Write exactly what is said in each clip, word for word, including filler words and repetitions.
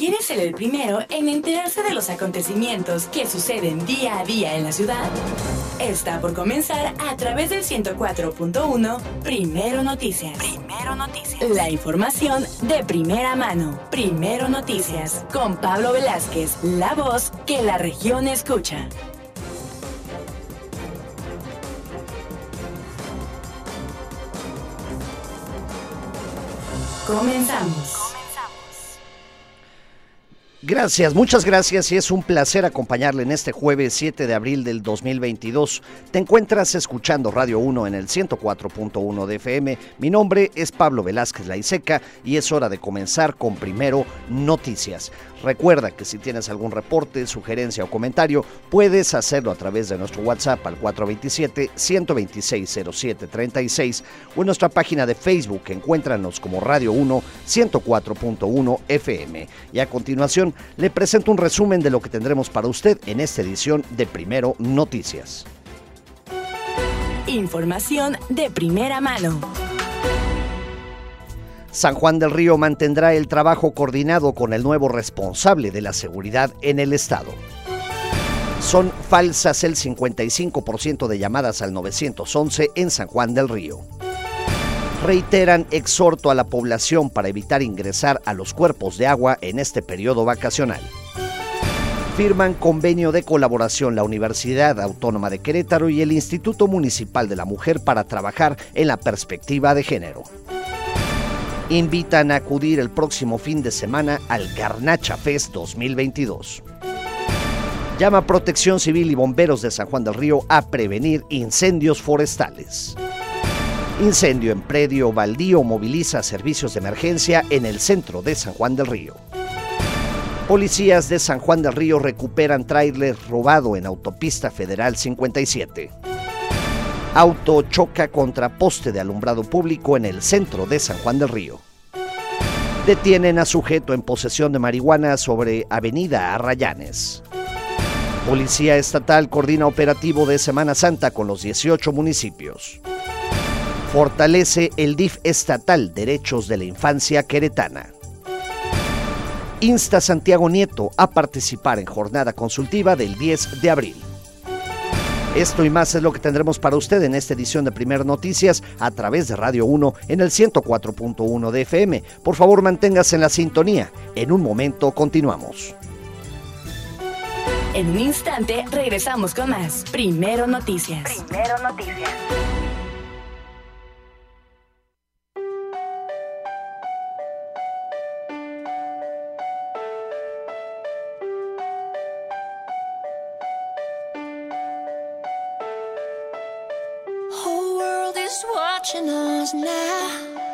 ¿Quiere ser el primero en enterarse de los acontecimientos que suceden día a día en la ciudad? Está por comenzar a través del ciento cuatro punto uno Primero Noticias. Primero Noticias. La información de primera mano. Primero Noticias. Con Pablo Velázquez, la voz que la región escucha. Comenzamos. Gracias, muchas gracias y es un placer acompañarle en este jueves siete de abril del dos mil veintidós. Te encuentras escuchando Radio uno en el ciento cuatro punto uno de F M. Mi nombre es Pablo Velázquez Laiseca y es hora de comenzar con Primero Noticias. Recuerda que si tienes algún reporte, sugerencia o comentario, puedes hacerlo a través de nuestro WhatsApp al cuatro dos siete, uno dos seis, cero siete tres seis o en nuestra página de Facebook. Encuéntranos como Radio uno ciento cuatro punto uno F M. Y a continuación, le presento un resumen de lo que tendremos para usted en esta edición de Primero Noticias. Información de primera mano. San Juan del Río mantendrá el trabajo coordinado con el nuevo responsable de la seguridad en el estado. Son falsas el cincuenta y cinco por ciento de llamadas al nueve once en San Juan del Río. Reiteran exhorto a la población para evitar ingresar a los cuerpos de agua en este periodo vacacional. Firman convenio de colaboración la Universidad Autónoma de Querétaro y el Instituto Municipal de la Mujer para trabajar en la perspectiva de género. Invitan a acudir el próximo fin de semana al Garnacha Fest dos mil veintidós. Llama Protección Civil y Bomberos de San Juan del Río a prevenir incendios forestales. Incendio en predio baldío moviliza servicios de emergencia en el centro de San Juan del Río. Policías de San Juan del Río recuperan tráiler robado en Autopista Federal cincuenta y siete. Auto choca contra poste de alumbrado público en el centro de San Juan del Río. Detienen a sujeto en posesión de marihuana sobre Avenida Arrayanes. Policía Estatal coordina operativo de Semana Santa con los dieciocho municipios. Fortalece el D I F estatal Derechos de la Infancia Queretana. Insta Santiago Nieto a participar en jornada consultiva del diez de abril. Esto y más es lo que tendremos para usted en esta edición de Primer Noticias a través de Radio uno en el ciento cuatro punto uno de F M. Por favor, manténgase en la sintonía. En un momento continuamos. En un instante regresamos con más Primero Noticias. Primero Noticias. Watching us now.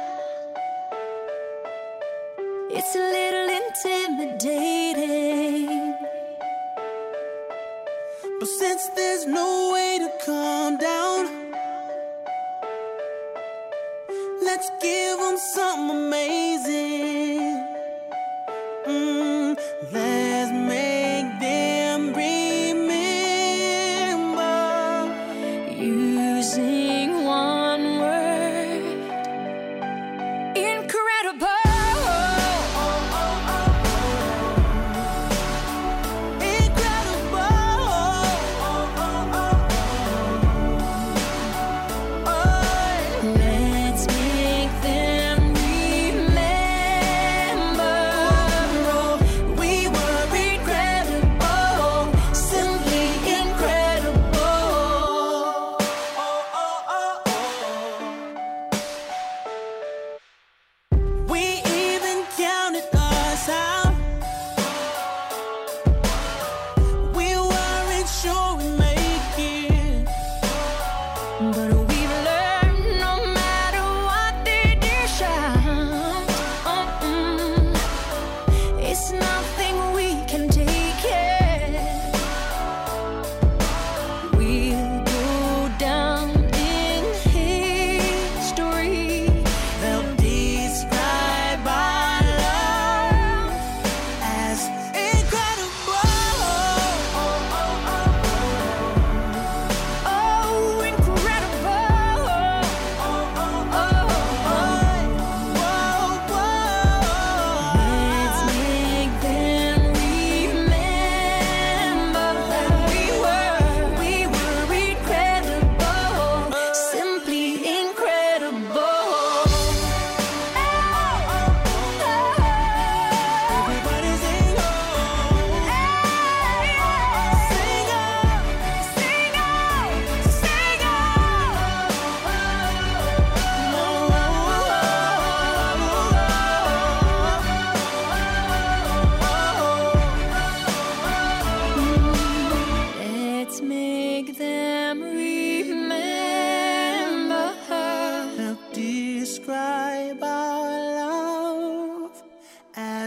It's a little intimidating, but since there's no way to calm down, let's give them something amazing. Mm, let's make them remember using one word. Incredible. Let's make them remember.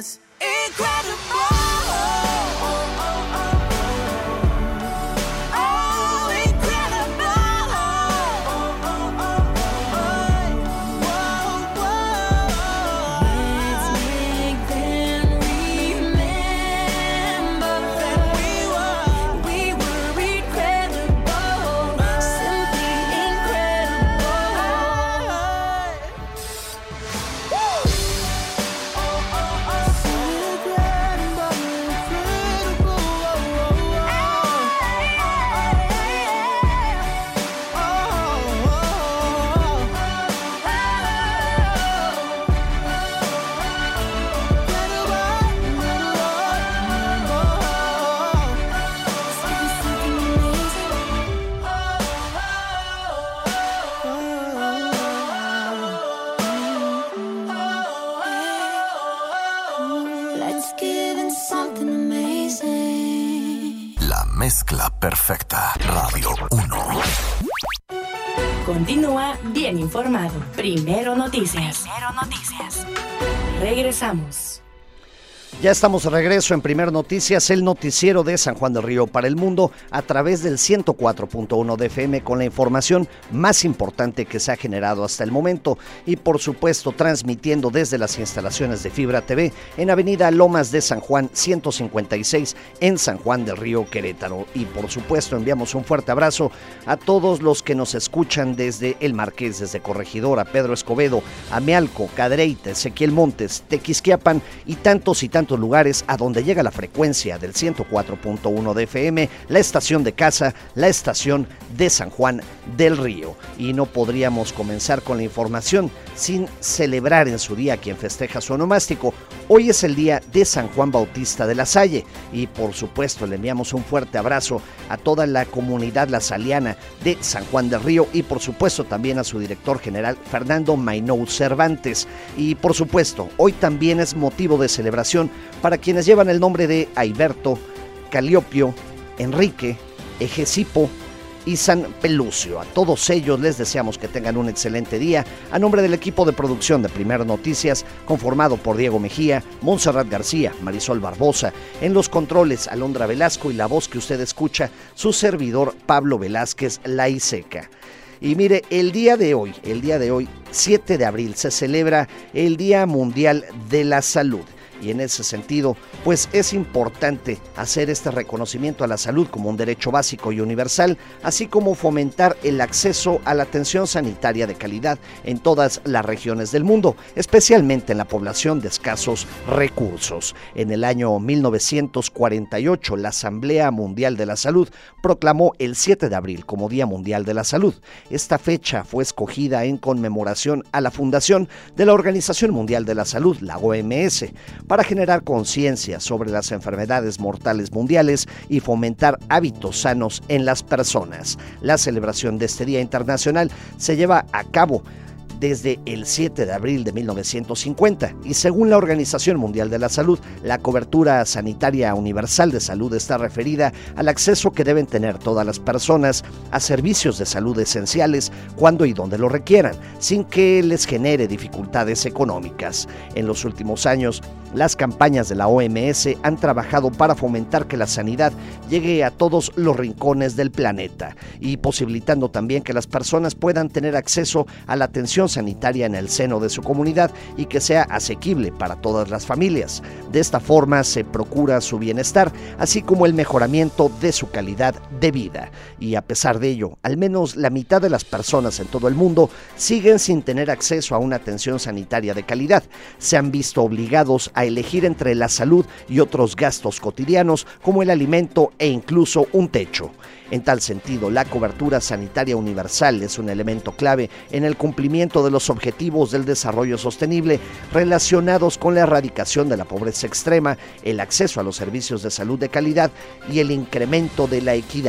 was incredible. Mezcla perfecta. Radio uno. Continúa bien informado. Primero Noticias. Primero Noticias. Regresamos. Ya estamos de regreso en Primero Noticias, el noticiero de San Juan del Río para el mundo a través del ciento cuatro punto uno de F M con la información más importante que se ha generado hasta el momento y por supuesto transmitiendo desde las instalaciones de Fibra T V en Avenida Lomas de San Juan ciento cincuenta y seis en San Juan del Río, Querétaro. Y por supuesto enviamos un fuerte abrazo a todos los que nos escuchan desde El Marqués, desde Corregidora, Pedro Escobedo, Amealco, Cadereyta, Ezequiel Montes, Tequisquiapan y tantos y tantos lugares a donde llega la frecuencia del ciento cuatro punto uno de F M, la estación de casa, la estación de San Juan del Río. Y no podríamos comenzar con la información sin celebrar en su día a quien festeja su onomástico. Hoy es el día de San Juan Bautista de la Salle y por supuesto le enviamos un fuerte abrazo a toda la comunidad lasaliana de San Juan del Río y por supuesto también a su director general Fernando Mainou Cervantes. Y por supuesto hoy también es motivo de celebración para quienes llevan el nombre de Aiberto, Caliopio, Enrique, Egesipo y San Pelucio. A todos ellos les deseamos que tengan un excelente día. A nombre del equipo de producción de Primero Noticias, conformado por Diego Mejía, Montserrat García, Marisol Barbosa, en los controles Alondra Velasco y la voz que usted escucha, su servidor Pablo Velázquez Laiseca. Y mire, el día de hoy, el día de hoy, siete de abril, se celebra el Día Mundial de la Salud. Y en ese sentido, pues es importante hacer este reconocimiento a la salud como un derecho básico y universal, así como fomentar el acceso a la atención sanitaria de calidad en todas las regiones del mundo, especialmente en la población de escasos recursos. En el año mil novecientos cuarenta y ocho, la Asamblea Mundial de la Salud proclamó el siete de abril como Día Mundial de la Salud. Esta fecha fue escogida en conmemoración a la fundación de la Organización Mundial de la Salud, la O M S, para generar conciencia sobre las enfermedades mortales mundiales y fomentar hábitos sanos en las personas. La celebración de este Día Internacional se lleva a cabo desde el siete de abril de mil novecientos cincuenta y según la Organización Mundial de la Salud, la cobertura sanitaria universal de salud está referida al acceso que deben tener todas las personas a servicios de salud esenciales cuando y donde lo requieran, sin que les genere dificultades económicas. En los últimos años, las campañas de la O M S han trabajado para fomentar que la sanidad llegue a todos los rincones del planeta y posibilitando también que las personas puedan tener acceso a la atención sanitaria en el seno de su comunidad y que sea asequible para todas las familias. De esta forma se procura su bienestar, así como el mejoramiento de su calidad de vida. Y a pesar de ello, al menos la mitad de las personas en todo el mundo siguen sin tener acceso a una atención sanitaria de calidad. Se han visto obligados a elegir entre la salud y otros gastos cotidianos como el alimento e incluso un techo. En tal sentido, la cobertura sanitaria universal es un elemento clave en el cumplimiento de los objetivos del desarrollo sostenible relacionados con la erradicación de la pobreza extrema, el acceso a los servicios de salud de calidad y el incremento de la equidad.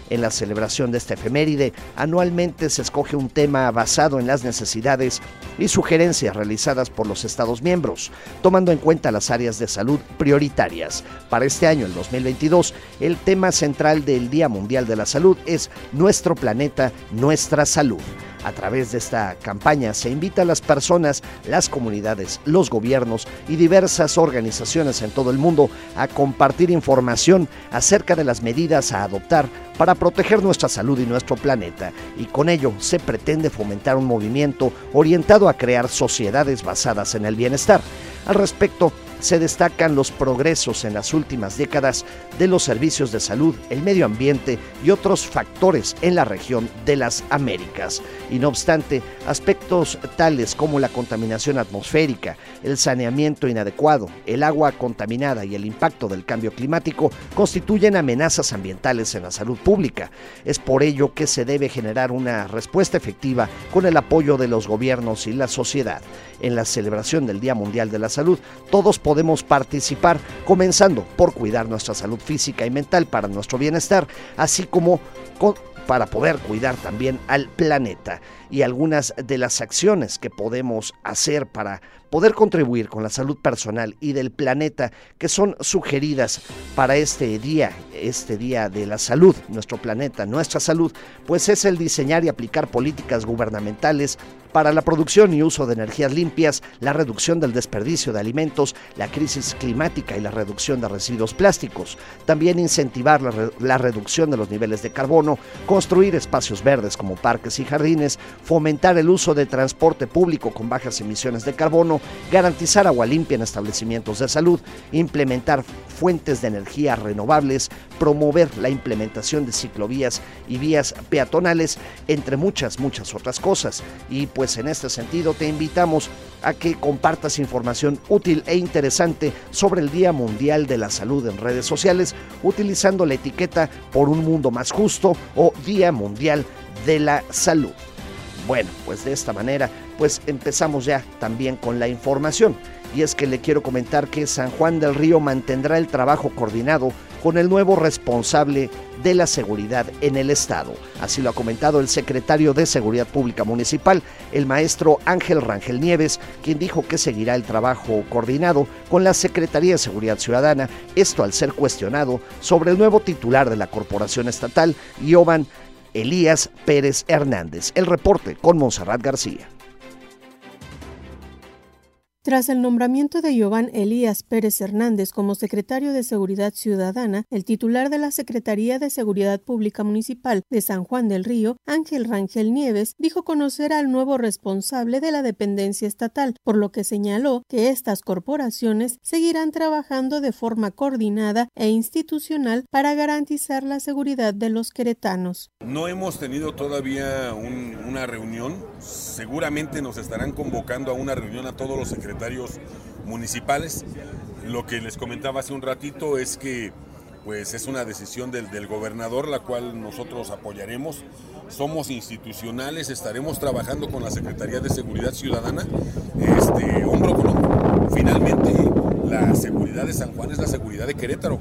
En la celebración de esta efeméride, anualmente se escoge un tema basado en las necesidades y sugerencias realizadas por los Estados miembros, tomando en cuenta las áreas de salud prioritarias. Para este año, el dos mil veintidós, el tema central del Día Mundial de la Salud es Nuestro planeta, nuestra salud. A través de esta campaña se invita a las personas, las comunidades, los gobiernos y diversas organizaciones en todo el mundo a compartir información acerca de las medidas a adoptar para proteger nuestra salud y nuestro planeta, y con ello se pretende fomentar un movimiento orientado a crear sociedades basadas en el bienestar. Al respecto, se destacan los progresos en las últimas décadas de los servicios de salud, el medio ambiente y otros factores en la región de las Américas. Y no obstante, aspectos tales como la contaminación atmosférica, el saneamiento inadecuado, el agua contaminada y el impacto del cambio climático constituyen amenazas ambientales en la salud pública. Es por ello que se debe generar una respuesta efectiva con el apoyo de los gobiernos y la sociedad. En la celebración del Día Mundial de la Salud, todos podemos participar, comenzando por cuidar nuestra salud física y mental para nuestro bienestar, así como con, para poder cuidar también al planeta. Y algunas de las acciones que podemos hacer para poder contribuir con la salud personal y del planeta que son sugeridas para este día, este día de la salud, nuestro planeta, nuestra salud, pues es el diseñar y aplicar políticas gubernamentales para la producción y uso de energías limpias, la reducción del desperdicio de alimentos, la crisis climática y la reducción de residuos plásticos. También incentivar la, re- la reducción de los niveles de carbono, construir espacios verdes como parques y jardines, fomentar el uso de transporte público con bajas emisiones de carbono, garantizar agua limpia en establecimientos de salud, implementar fuentes de energía renovables, promover la implementación de ciclovías y vías peatonales, entre muchas, muchas otras cosas. Y pues en este sentido te invitamos a que compartas información útil e interesante sobre el Día Mundial de la Salud en redes sociales, utilizando la etiqueta Por un Mundo Más Justo o Día Mundial de la Salud. Bueno, pues de esta manera, pues empezamos ya también con la información. Y es que le quiero comentar que San Juan del Río mantendrá el trabajo coordinado con el nuevo responsable de la seguridad en el estado. Así lo ha comentado el secretario de Seguridad Pública Municipal, el maestro Ángel Rangel Nieves, quien dijo que seguirá el trabajo coordinado con la Secretaría de Seguridad Ciudadana, esto al ser cuestionado sobre el nuevo titular de la Corporación Estatal, Iovan Elías Pérez Hernández. El reporte con Montserrat García. Tras el nombramiento de Iovan Elías Pérez Hernández como secretario de Seguridad Ciudadana, el titular de la Secretaría de Seguridad Pública Municipal de San Juan del Río, Ángel Rangel Nieves, dijo conocer al nuevo responsable de la dependencia estatal, por lo que señaló que estas corporaciones seguirán trabajando de forma coordinada e institucional para garantizar la seguridad de los queretanos. No hemos tenido todavía un, una reunión, seguramente nos estarán convocando a una reunión a todos los secretarios municipales. Lo que les comentaba hace un ratito es que pues es una decisión del, del gobernador, la cual nosotros apoyaremos. Somos institucionales, estaremos trabajando con la Secretaría de Seguridad Ciudadana, este, hombro con hombro. Finalmente, la seguridad de San Juan es la seguridad de Querétaro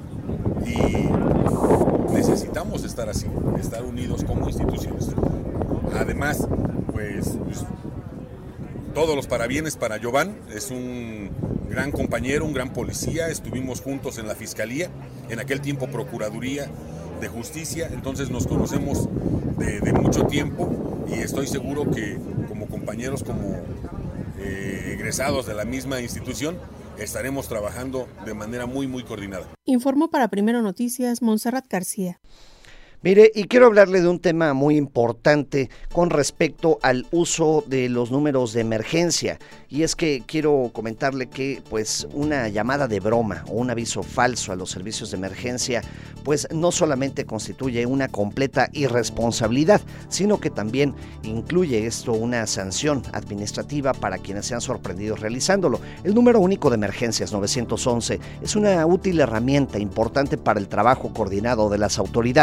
y necesitamos estar así, estar unidos como instituciones. Además, pues, pues todos los parabienes para Iovan, es un gran compañero, un gran policía, estuvimos juntos en la Fiscalía, en aquel tiempo Procuraduría de Justicia, entonces nos conocemos de, de mucho tiempo y estoy seguro que como compañeros, como eh, egresados de la misma institución, estaremos trabajando de manera muy, muy coordinada. Informó para Primero Noticias, Montserrat García. Mire, y quiero hablarle de un tema muy importante con respecto al uso de los números de emergencia. Y es que quiero comentarle que pues una llamada de broma o un aviso falso a los servicios de emergencia pues no solamente constituye una completa irresponsabilidad, sino que también incluye esto una sanción administrativa para quienes sean sorprendidos realizándolo. El número único de emergencias nueve once es una útil herramienta importante para el trabajo coordinado de las autoridades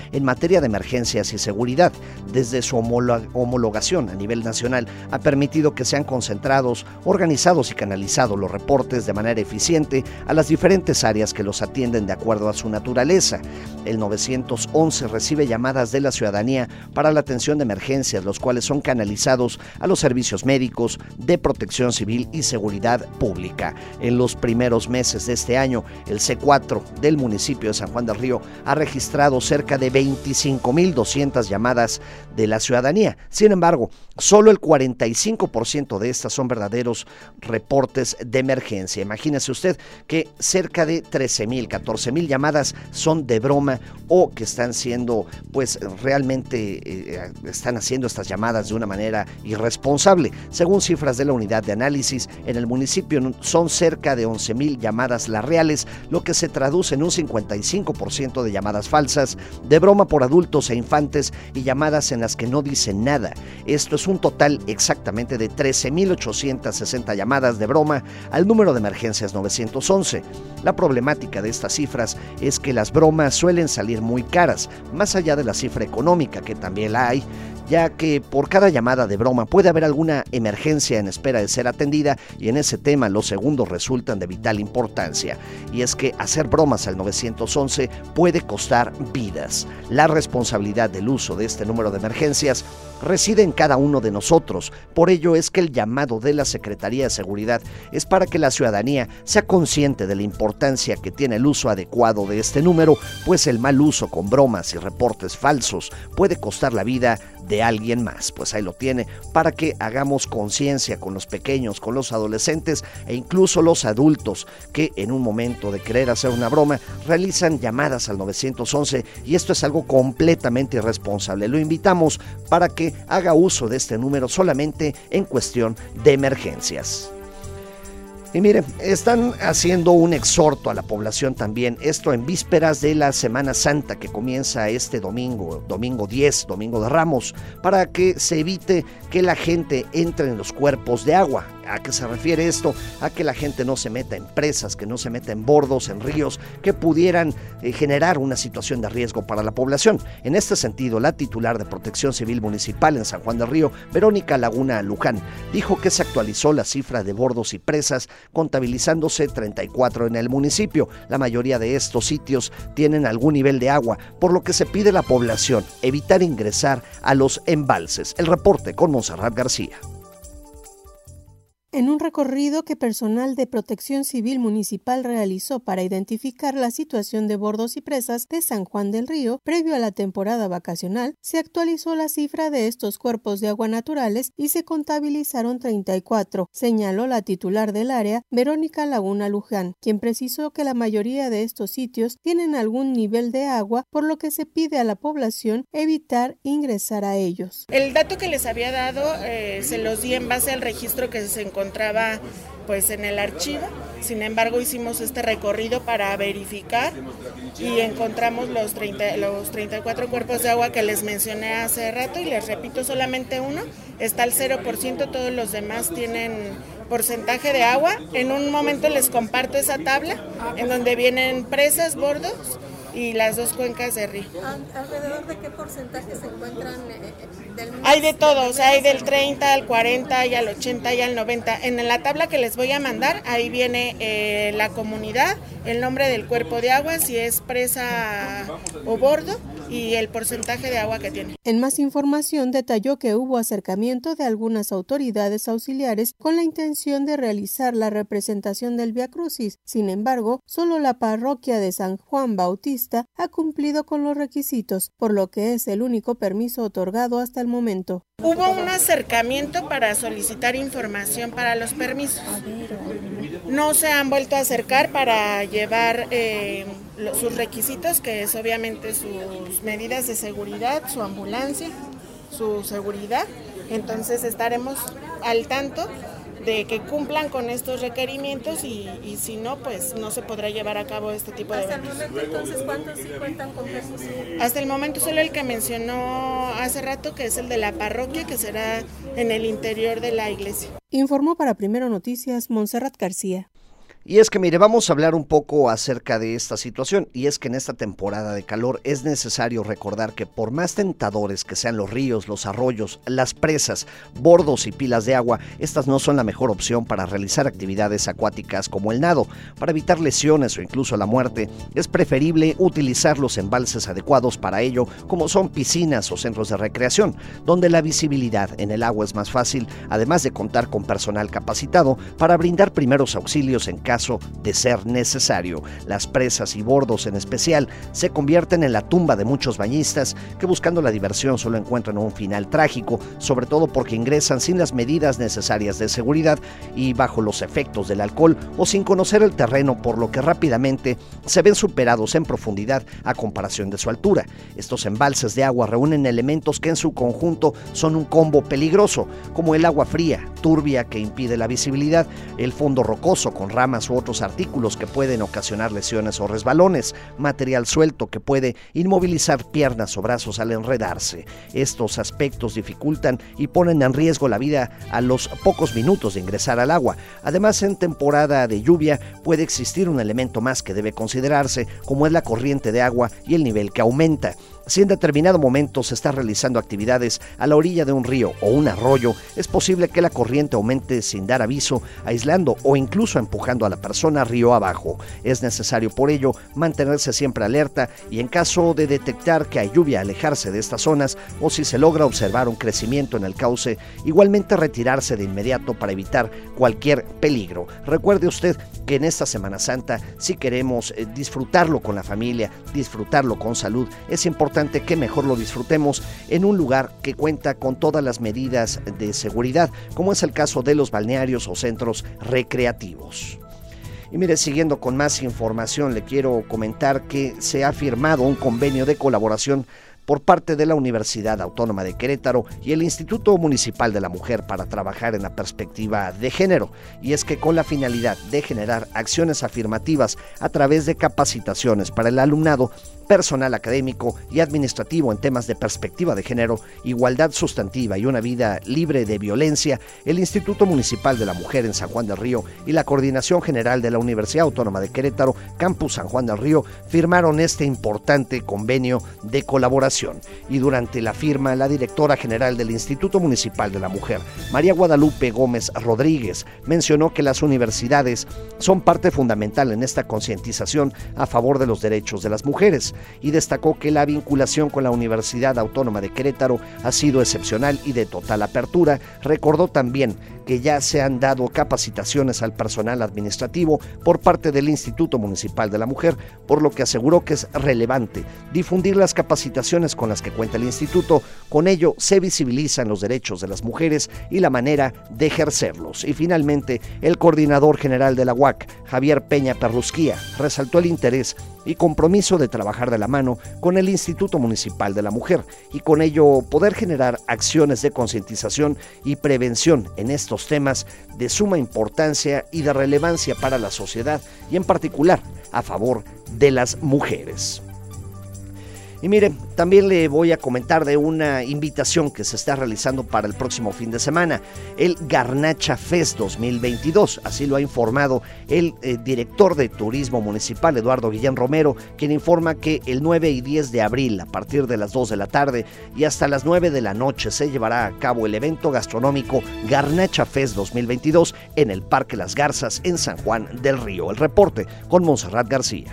en materia de emergencias y seguridad. Desde su homologación a nivel nacional ha permitido que sean concentrados, organizados y canalizados los reportes de manera eficiente a las diferentes áreas que los atienden de acuerdo a su naturaleza. El nueve once recibe llamadas de la ciudadanía para la atención de emergencias, los cuales son canalizados a los servicios médicos, de protección civil y seguridad pública. En los primeros meses de este año, el C cuatro del municipio de San Juan del Río ha registrado cerca de veinticinco mil doscientas llamadas de la ciudadanía. Sin embargo, solo el cuarenta y cinco por ciento de estas son verdaderos reportes de emergencia. Imagínese usted que cerca de trece mil, catorce mil llamadas son de broma o que están siendo, pues realmente eh, están haciendo estas llamadas de una manera irresponsable. Según cifras de la unidad de análisis, en el municipio son cerca de once mil llamadas las reales, lo que se traduce en un cincuenta y cinco por ciento de llamadas falsas, de broma por adultos e infantes y llamadas en las que no dicen nada. Esto es un total exactamente de trece mil ochocientas sesenta llamadas de broma al número de emergencias nueve once. La problemática de estas cifras es que las bromas suelen salir muy caras, más allá de la cifra económica, que también la hay, ya que por cada llamada de broma puede haber alguna emergencia en espera de ser atendida, y en ese tema los segundos resultan de vital importancia, y es que hacer bromas al nueve once puede costar vidas. La responsabilidad del uso de este número de emergencias reside en cada uno de nosotros. Por ello es que el llamado de la Secretaría de Seguridad es para que la ciudadanía sea consciente de la importancia que tiene el uso adecuado de este número, pues el mal uso con bromas y reportes falsos puede costar la vida de alguien más. Pues ahí lo tiene, para que hagamos conciencia con los pequeños, con los adolescentes e incluso los adultos que en un momento de querer hacer una broma realizan llamadas al nueve once, y esto es algo completamente irresponsable. Lo invitamos para que haga uso de este número solamente en cuestión de emergencias. Y miren, están haciendo un exhorto a la población también, esto en vísperas de la Semana Santa que comienza este domingo, domingo diez, domingo de Ramos, para que se evite que la gente entre en los cuerpos de agua. ¿A qué se refiere esto? A que la gente no se meta en presas, que no se meta en bordos, en ríos, que pudieran eh, generar una situación de riesgo para la población. En este sentido, la titular de Protección Civil Municipal en San Juan del Río, Verónica Laguna Luján, dijo que se actualizó la cifra de bordos y presas, contabilizándose treinta y cuatro en el municipio. La mayoría de estos sitios tienen algún nivel de agua, por lo que se pide a la población evitar ingresar a los embalses. El reporte con Montserrat García. En un recorrido que personal de Protección Civil Municipal realizó para identificar la situación de bordos y presas de San Juan del Río previo a la temporada vacacional, se actualizó la cifra de estos cuerpos de agua naturales y se contabilizaron treinta y cuatro, señaló la titular del área, Verónica Laguna Luján, quien precisó que la mayoría de estos sitios tienen algún nivel de agua, por lo que se pide a la población evitar ingresar a ellos. El dato que les había dado eh, se los di en base al registro que se encontraba encontraba pues en el archivo. Sin embargo, hicimos este recorrido para verificar y encontramos los, treinta, los treinta y cuatro cuerpos de agua que les mencioné hace rato, y les repito, solamente uno está al cero por ciento, todos los demás tienen porcentaje de agua. En un momento les comparto esa tabla en donde vienen presas, bordos y las dos cuencas de río. ¿Alrededor de qué porcentaje se encuentran eh, del mes? Hay de todo, o sea, hay del treinta al cuarenta y al ochenta y al noventa. En la tabla que les voy a mandar, ahí viene eh, la comunidad, el nombre del cuerpo de agua, si es presa o bordo, y el porcentaje de agua que tiene. En más información, detalló que hubo acercamiento de algunas autoridades auxiliares con la intención de realizar la representación del Vía Crucis. Sin embargo, solo la parroquia de San Juan Bautista ha cumplido con los requisitos, por lo que es el único permiso otorgado hasta el momento. Hubo un acercamiento para solicitar información para los permisos. No se han vuelto a acercar para llevar eh, sus requisitos, que es obviamente sus medidas de seguridad, su ambulancia, su seguridad. Entonces estaremos al tanto de que cumplan con estos requerimientos y, y si no, pues no se podrá llevar a cabo este tipo de eventos. Hasta el momento, entonces, ¿cuántos sí cuentan con permiso? Hasta el momento solo el que mencionó hace rato, que es el de la parroquia, que será en el interior de la iglesia. Informó para Primero Noticias Montserrat García. Y es que, mire, vamos a hablar un poco acerca de esta situación, y es que en esta temporada de calor es necesario recordar que por más tentadores que sean los ríos, los arroyos, las presas, bordos y pilas de agua, estas no son la mejor opción para realizar actividades acuáticas como el nado. Para evitar lesiones o incluso la muerte, es preferible utilizar los embalses adecuados para ello, como son piscinas o centros de recreación, donde la visibilidad en el agua es más fácil, además de contar con personal capacitado para brindar primeros auxilios en caso de ser necesario. Las presas y bordos en especial se convierten en la tumba de muchos bañistas que, buscando la diversión, solo encuentran un final trágico, sobre todo porque ingresan sin las medidas necesarias de seguridad y bajo los efectos del alcohol o sin conocer el terreno, por lo que rápidamente se ven superados en profundidad a comparación de su altura. Estos embalses de agua reúnen elementos que en su conjunto son un combo peligroso, como el agua fría, turbia, que impide la visibilidad, el fondo rocoso con ramas u otros artículos que pueden ocasionar lesiones o resbalones, material suelto que puede inmovilizar piernas o brazos al enredarse. Estos aspectos dificultan y ponen en riesgo la vida a los pocos minutos de ingresar al agua. Además, en temporada de lluvia puede existir un elemento más que debe considerarse, como es la corriente de agua y el nivel que aumenta. Si en determinado momento se está realizando actividades a la orilla de un río o un arroyo, es posible que la corriente aumente sin dar aviso, aislando o incluso empujando a la persona río abajo. Es necesario por ello mantenerse siempre alerta y, en caso de detectar que hay lluvia, alejarse de estas zonas, o si se logra observar un crecimiento en el cauce, igualmente retirarse de inmediato para evitar cualquier peligro. Recuerde usted que en esta Semana Santa, si queremos eh, disfrutarlo con la familia, disfrutarlo con salud, es importante que mejor lo disfrutemos en un lugar que cuenta con todas las medidas de seguridad, como es el caso de los balnearios o centros recreativos. Y mire, siguiendo con más información, le quiero comentar que se ha firmado un convenio de colaboración por parte de la Universidad Autónoma de Querétaro y el Instituto Municipal de la Mujer para trabajar en la perspectiva de género, y es que con la finalidad de generar acciones afirmativas a través de capacitaciones para el alumnado, personal académico y administrativo en temas de perspectiva de género, igualdad sustantiva y una vida libre de violencia, el Instituto Municipal de la Mujer en San Juan del Río y la Coordinación General de la Universidad Autónoma de Querétaro, Campus San Juan del Río, firmaron este importante convenio de colaboración. Y durante la firma, la directora general del Instituto Municipal de la Mujer, María Guadalupe Gómez Rodríguez, mencionó que las universidades son parte fundamental en esta concientización a favor de los derechos de las mujeres, y destacó que la vinculación con la Universidad Autónoma de Querétaro ha sido excepcional y de total apertura. Recordó también que ya se han dado capacitaciones al personal administrativo por parte del Instituto Municipal de la Mujer, por lo que aseguró que es relevante difundir las capacitaciones con las que cuenta el instituto. Con ello se visibilizan los derechos de las mujeres y la manera de ejercerlos. Y finalmente, el coordinador general de la U A C, Javier Peña Perrusquía, resaltó el interés y compromiso de trabajar de la mano con el Instituto Municipal de la Mujer y con ello poder generar acciones de concientización y prevención en estos temas de suma importancia y de relevancia para la sociedad, y en particular a favor de las mujeres. Y mire, también le voy a comentar de una invitación que se está realizando para el próximo fin de semana, el Garnacha Fest dos mil veintidós. Así lo ha informado el eh, director de Turismo Municipal, Eduardo Guillén Romero, quien informa que el nueve y diez de abril, a partir de las dos de la tarde y hasta las nueve de la noche, se llevará a cabo el evento gastronómico Garnacha Fest dos mil veintidós en el Parque Las Garzas, en San Juan del Río. El reporte con Montserrat García.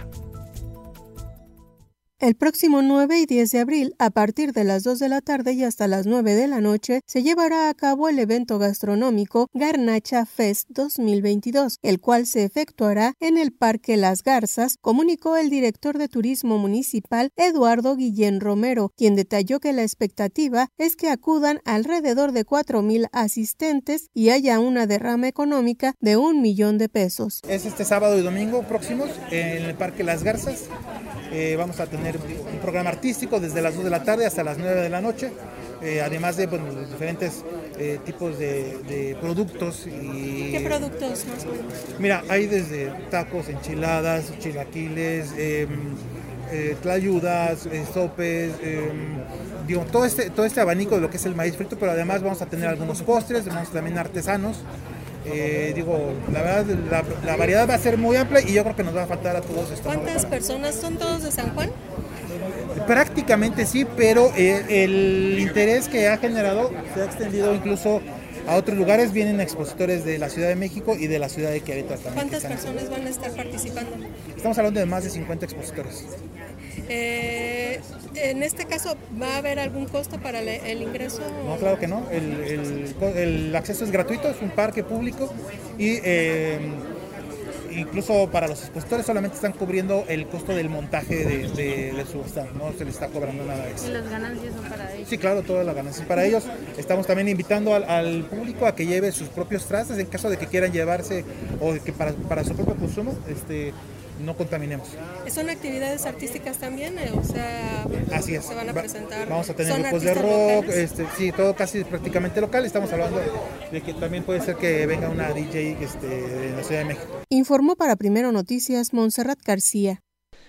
El próximo nueve y diez de abril, a partir de las dos de la tarde y hasta las nueve de la noche, se llevará a cabo el evento gastronómico Garnacha Fest dos mil veintidós, el cual se efectuará en el Parque Las Garzas, comunicó el director de Turismo Municipal, Eduardo Guillén Romero, quien detalló que la expectativa es que acudan alrededor de cuatro mil asistentes y haya una derrama económica de un millón de pesos. Es este sábado y domingo próximos en el Parque Las Garzas. Eh, vamos a tener un programa artístico desde las dos de la tarde hasta las nueve de la noche, eh, además de bueno, diferentes eh, tipos de, de productos. Y, ¿qué productos más o menos? Mira, hay desde tacos, enchiladas, chilaquiles, eh, eh, tlayudas, eh, sopes, eh, digo, todo este, todo este abanico de lo que es el maíz frito, pero además vamos a tener algunos postres, vamos también artesanos. Eh, digo, la verdad, la, la variedad va a ser muy amplia y yo creo que nos va a faltar a todos esto. ¿Cuántas personas son todos de San Juan? Prácticamente sí, pero eh, el interés que ha generado se ha extendido incluso a otros lugares. Vienen expositores de la Ciudad de México y de la ciudad de Querétaro también. ¿Cuántas personas van a estar participando? Estamos hablando de más de cincuenta expositores. Eh, en este caso, ¿va a haber algún costo para el, el ingreso? No, claro que no. El, el, el acceso es gratuito, es un parque público y eh, incluso para los expositores solamente están cubriendo el costo del montaje de, de, de su stand, no se les está cobrando nada de eso. ¿Y las ganancias son para ellos? Sí, claro, todas las ganancias para ellos. Estamos también invitando al, al público a que lleve sus propios trastes en caso de que quieran llevarse o que para, para su propio consumo este, no contaminemos. ¿Son actividades artísticas también? O sea, así es. Se van a presentar. Vamos a tener grupos de rock, este, sí, todo casi prácticamente local. Estamos hablando de que también puede ser que venga una D J este, de la Ciudad de México. Informó para Primero Noticias Montserrat García.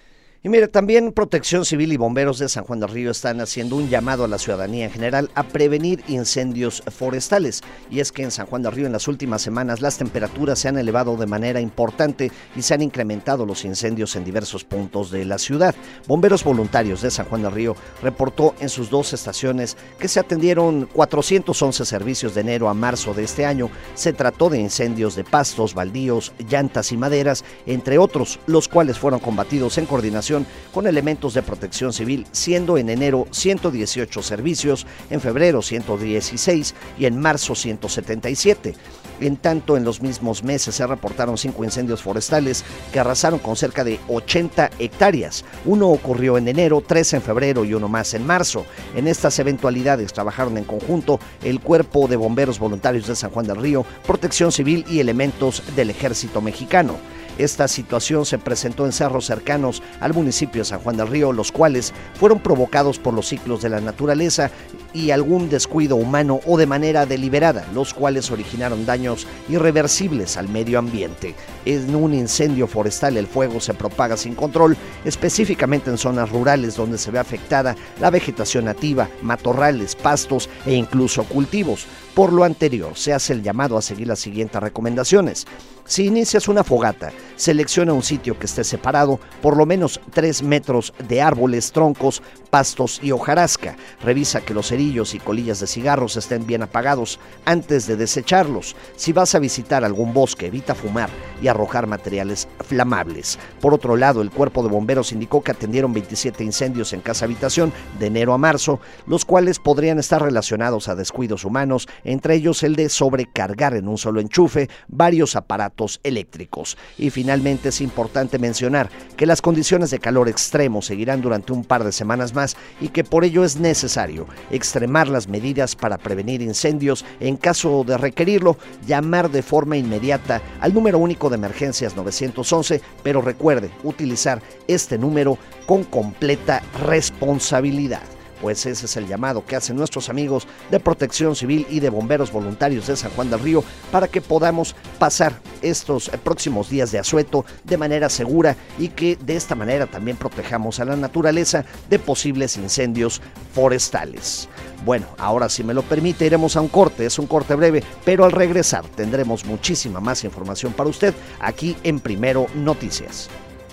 Y mire, también Protección Civil y Bomberos de San Juan del Río están haciendo un llamado a la ciudadanía en general a prevenir incendios forestales. Y es que en San Juan del Río en las últimas semanas las temperaturas se han elevado de manera importante y se han incrementado los incendios en diversos puntos de la ciudad. Bomberos Voluntarios de San Juan del Río reportó en sus dos estaciones que se atendieron cuatrocientos once servicios de enero a marzo de este año. Se trató de incendios de pastos, baldíos, llantas y maderas, entre otros, los cuales fueron combatidos en coordinación con elementos de Protección Civil, siendo en enero ciento dieciocho servicios, en febrero ciento dieciséis y en marzo ciento setenta y siete. En tanto, en los mismos meses se reportaron cinco incendios forestales que arrasaron con cerca de ochenta hectáreas. Uno ocurrió en enero, tres en febrero y uno más en marzo. En estas eventualidades trabajaron en conjunto el Cuerpo de Bomberos Voluntarios de San Juan del Río, Protección Civil y elementos del Ejército Mexicano. Esta situación se presentó en cerros cercanos al municipio de San Juan del Río, los cuales fueron provocados por los ciclos de la naturaleza y algún descuido humano o de manera deliberada, los cuales originaron daños irreversibles al medio ambiente. En un incendio forestal el fuego se propaga sin control, específicamente en zonas rurales donde se ve afectada la vegetación nativa, matorrales, pastos e incluso cultivos. Por lo anterior, se hace el llamado a seguir las siguientes recomendaciones. Si inicias una fogata, selecciona un sitio que esté separado por lo menos tres metros de árboles, troncos, pastos y hojarasca. Revisa que los cerillos y colillas de cigarros estén bien apagados antes de desecharlos. Si vas a visitar algún bosque, evita fumar y arrojar materiales flamables. Por otro lado, el Cuerpo de Bomberos indicó que atendieron veintisiete incendios en casa habitación de enero a marzo, los cuales podrían estar relacionados a descuidos humanos, entre ellos el de sobrecargar en un solo enchufe varios aparatos eléctricos. Y finalmente es importante mencionar que las condiciones de calor extremo seguirán durante un par de semanas más y que por ello es necesario extremar las medidas para prevenir incendios. En caso de requerirlo, llamar de forma inmediata al número único de emergencias nueve once, pero recuerde utilizar este número con completa responsabilidad. Pues ese es el llamado que hacen nuestros amigos de Protección Civil y de Bomberos Voluntarios de San Juan del Río para que podamos pasar estos próximos días de asueto de manera segura y que de esta manera también protejamos a la naturaleza de posibles incendios forestales. Bueno, ahora si me lo permite iremos a un corte, es un corte breve, pero al regresar tendremos muchísima más información para usted aquí en Primero Noticias.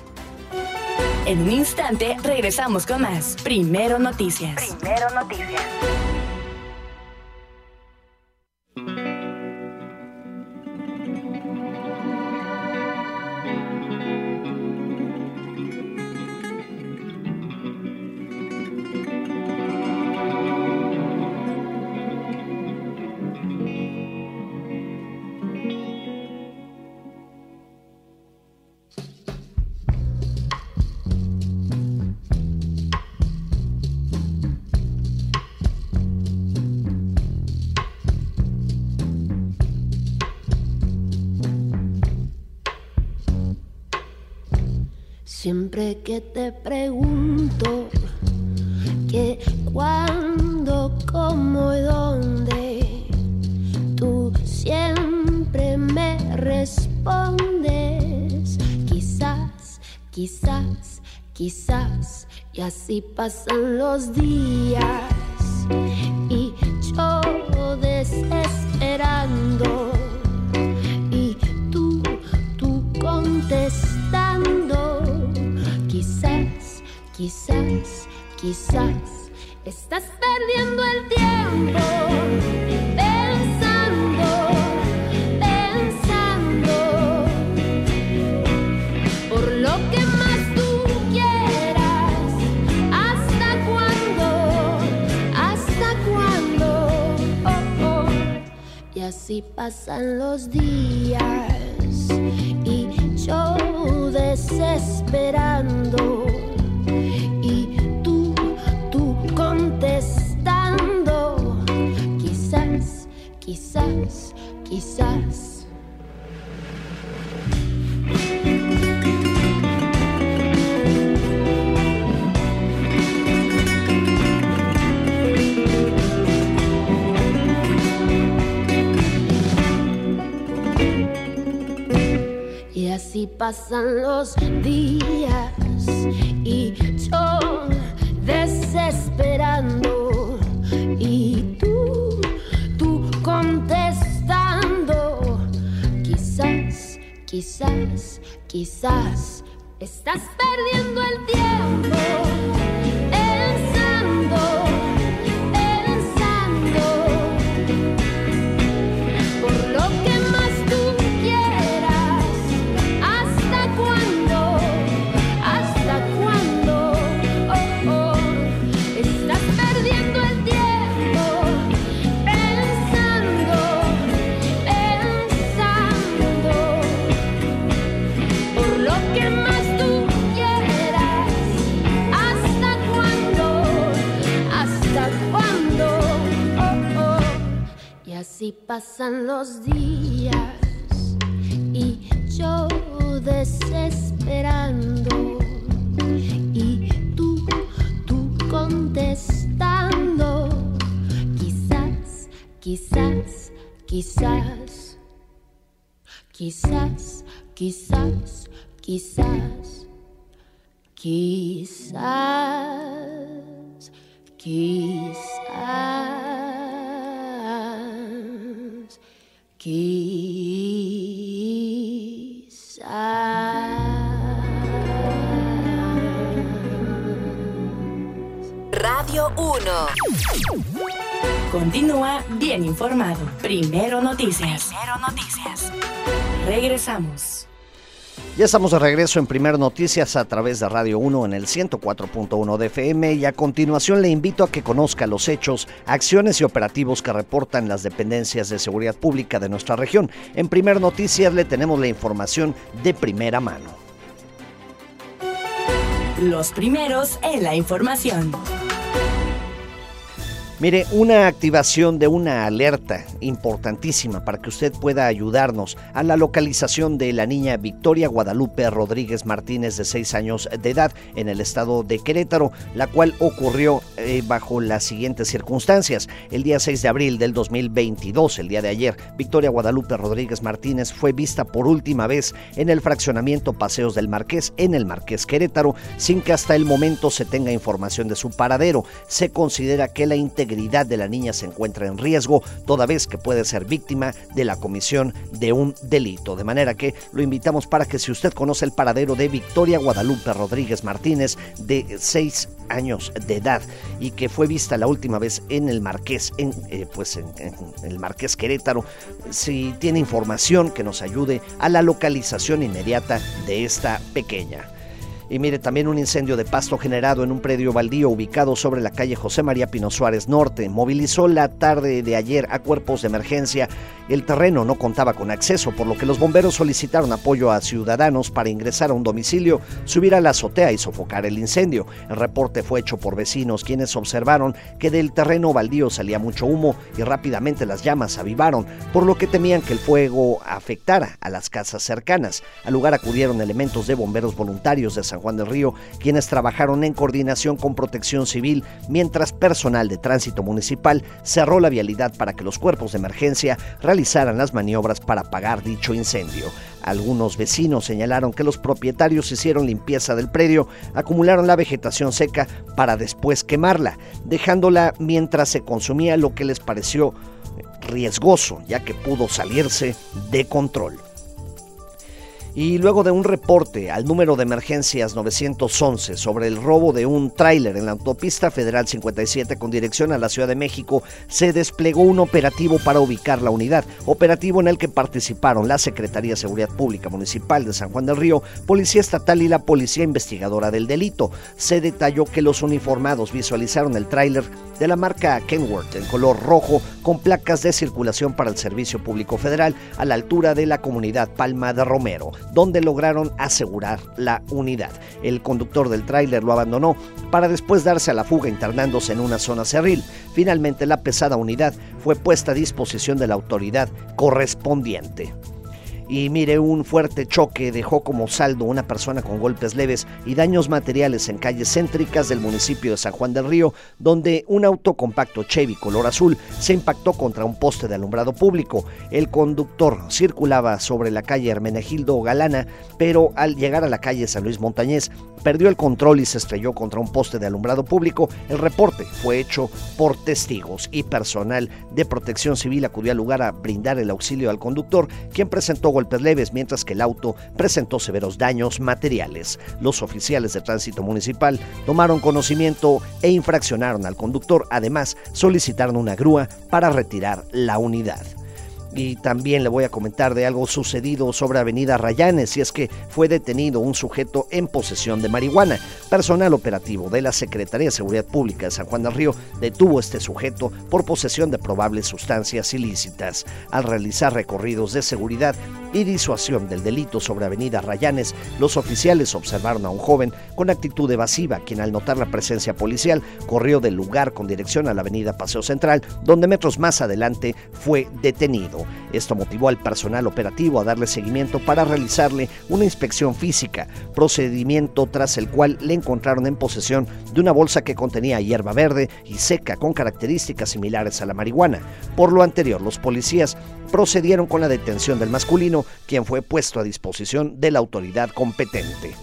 En un instante regresamos con más Primero Noticias. Primero Noticias. Siempre que te pregunto qué, cuándo, cómo y dónde, tú siempre me respondes quizás, quizás, quizás. Y así pasan los días y yo desesperando quizás, quizás estás perdiendo el tiempo pensando, pensando por lo que más tú quieras. ¿Hasta cuándo? ¿Hasta cuándo? Oh, oh. Y así pasan los días y yo desesperando. Contestando, quizás, quizás, quizás. Y así pasan los días y yo desesperando y tú, tú contestando. Quizás, quizás, quizás estás perdiendo el tiempo pensando, pensando por lo que más tú quieras. ¿Hasta cuándo? ¿Hasta cuándo? Oh, oh. Así pasan los días y yo desesperando y tú, tú contestando. Quizás, quizás, quizás, quizás, quizás, quizás, quizás, quizás. Quizás. Radio uno. Continúa bien informado. Primero Noticias. Primero Noticias. Regresamos. Ya estamos de regreso en Primero Noticias a través de Radio uno en el ciento cuatro punto uno de F M y a continuación le invito a que conozca los hechos, acciones y operativos que reportan las dependencias de seguridad pública de nuestra región. En Primero Noticias le tenemos la información de primera mano. Los primeros en la información. Mire, una activación de una alerta importantísima para que usted pueda ayudarnos a la localización de la niña Victoria Guadalupe Rodríguez Martínez, de seis años de edad, en el estado de Querétaro, la cual ocurrió eh, bajo las siguientes circunstancias. El día seis de abril del dos mil veintidós, el día de ayer, Victoria Guadalupe Rodríguez Martínez fue vista por última vez en el fraccionamiento Paseos del Marqués, en el Marqués Querétaro, sin que hasta el momento se tenga información de su paradero. Se considera que la integridad de la niña se encuentra en riesgo, toda vez que puede ser víctima de la comisión de un delito. De manera que lo invitamos para que, si usted conoce el paradero de Victoria Guadalupe Rodríguez Martínez, de seis años de edad, y que fue vista la última vez en el Marqués, en, eh, pues en, en el Marqués Querétaro, si tiene información, que nos ayude a la localización inmediata de esta pequeña. Y mire, también un incendio de pasto generado en un predio baldío ubicado sobre la calle José María Pino Suárez Norte movilizó la tarde de ayer a cuerpos de emergencia. El terreno no contaba con acceso, por lo que los bomberos solicitaron apoyo a ciudadanos para ingresar a un domicilio, subir a la azotea y sofocar el incendio. El reporte fue hecho por vecinos, quienes observaron que del terreno baldío salía mucho humo y rápidamente las llamas avivaron, por lo que temían que el fuego afectara a las casas cercanas. Al lugar acudieron elementos de bomberos voluntarios de San Juan del Río, quienes trabajaron en coordinación con Protección Civil, mientras personal de tránsito municipal cerró la vialidad para que los cuerpos de emergencia realizaran las maniobras para apagar dicho incendio. Algunos vecinos señalaron que los propietarios hicieron limpieza del predio, acumularon la vegetación seca para después quemarla, dejándola mientras se consumía, lo que les pareció riesgoso, ya que pudo salirse de control. Y luego de un reporte al número de emergencias nueve once sobre el robo de un tráiler en la autopista federal cincuenta y siete con dirección a la Ciudad de México, se desplegó un operativo para ubicar la unidad, operativo en el que participaron la Secretaría de Seguridad Pública Municipal de San Juan del Río, Policía Estatal y la Policía Investigadora del Delito. Se detalló que los uniformados visualizaron el tráiler de la marca Kenworth en color rojo con placas de circulación para el Servicio Público Federal a la altura de la comunidad Palma de Romero, donde lograron asegurar la unidad. El conductor del tráiler lo abandonó para después darse a la fuga internándose en una zona cerril. Finalmente la pesada unidad fue puesta a disposición de la autoridad correspondiente. Y mire, un fuerte choque dejó como saldo una persona con golpes leves y daños materiales en calles céntricas del municipio de San Juan del Río, donde un auto compacto Chevy color azul se impactó contra un poste de alumbrado público. El conductor circulaba sobre la calle Hermenegildo Galana, pero al llegar a la calle San Luis Montañés perdió el control y se estrelló contra un poste de alumbrado público. El reporte fue hecho por testigos y personal de Protección Civil acudió al lugar a brindar el auxilio al conductor, quien presentó golpes leves, mientras que el auto presentó severos daños materiales. Los oficiales de tránsito municipal tomaron conocimiento e infraccionaron al conductor. Además, solicitaron una grúa para retirar la unidad. Y también le voy a comentar de algo sucedido sobre Avenida Rayanes, y es que fue detenido un sujeto en posesión de marihuana. Personal operativo de la Secretaría de Seguridad Pública de San Juan del Río detuvo a este sujeto por posesión de probables sustancias ilícitas. Al realizar recorridos de seguridad y disuasión del delito sobre Avenida Rayanes, los oficiales observaron a un joven con actitud evasiva, quien al notar la presencia policial corrió del lugar con dirección a la Avenida Paseo Central, donde metros más adelante fue detenido. Esto motivó al personal operativo a darle seguimiento para realizarle una inspección física, procedimiento tras el cual le encontraron en posesión de una bolsa que contenía hierba verde y seca con características similares a la marihuana. Por lo anterior, los policías procedieron con la detención del masculino, quien fue puesto a disposición de la autoridad competente.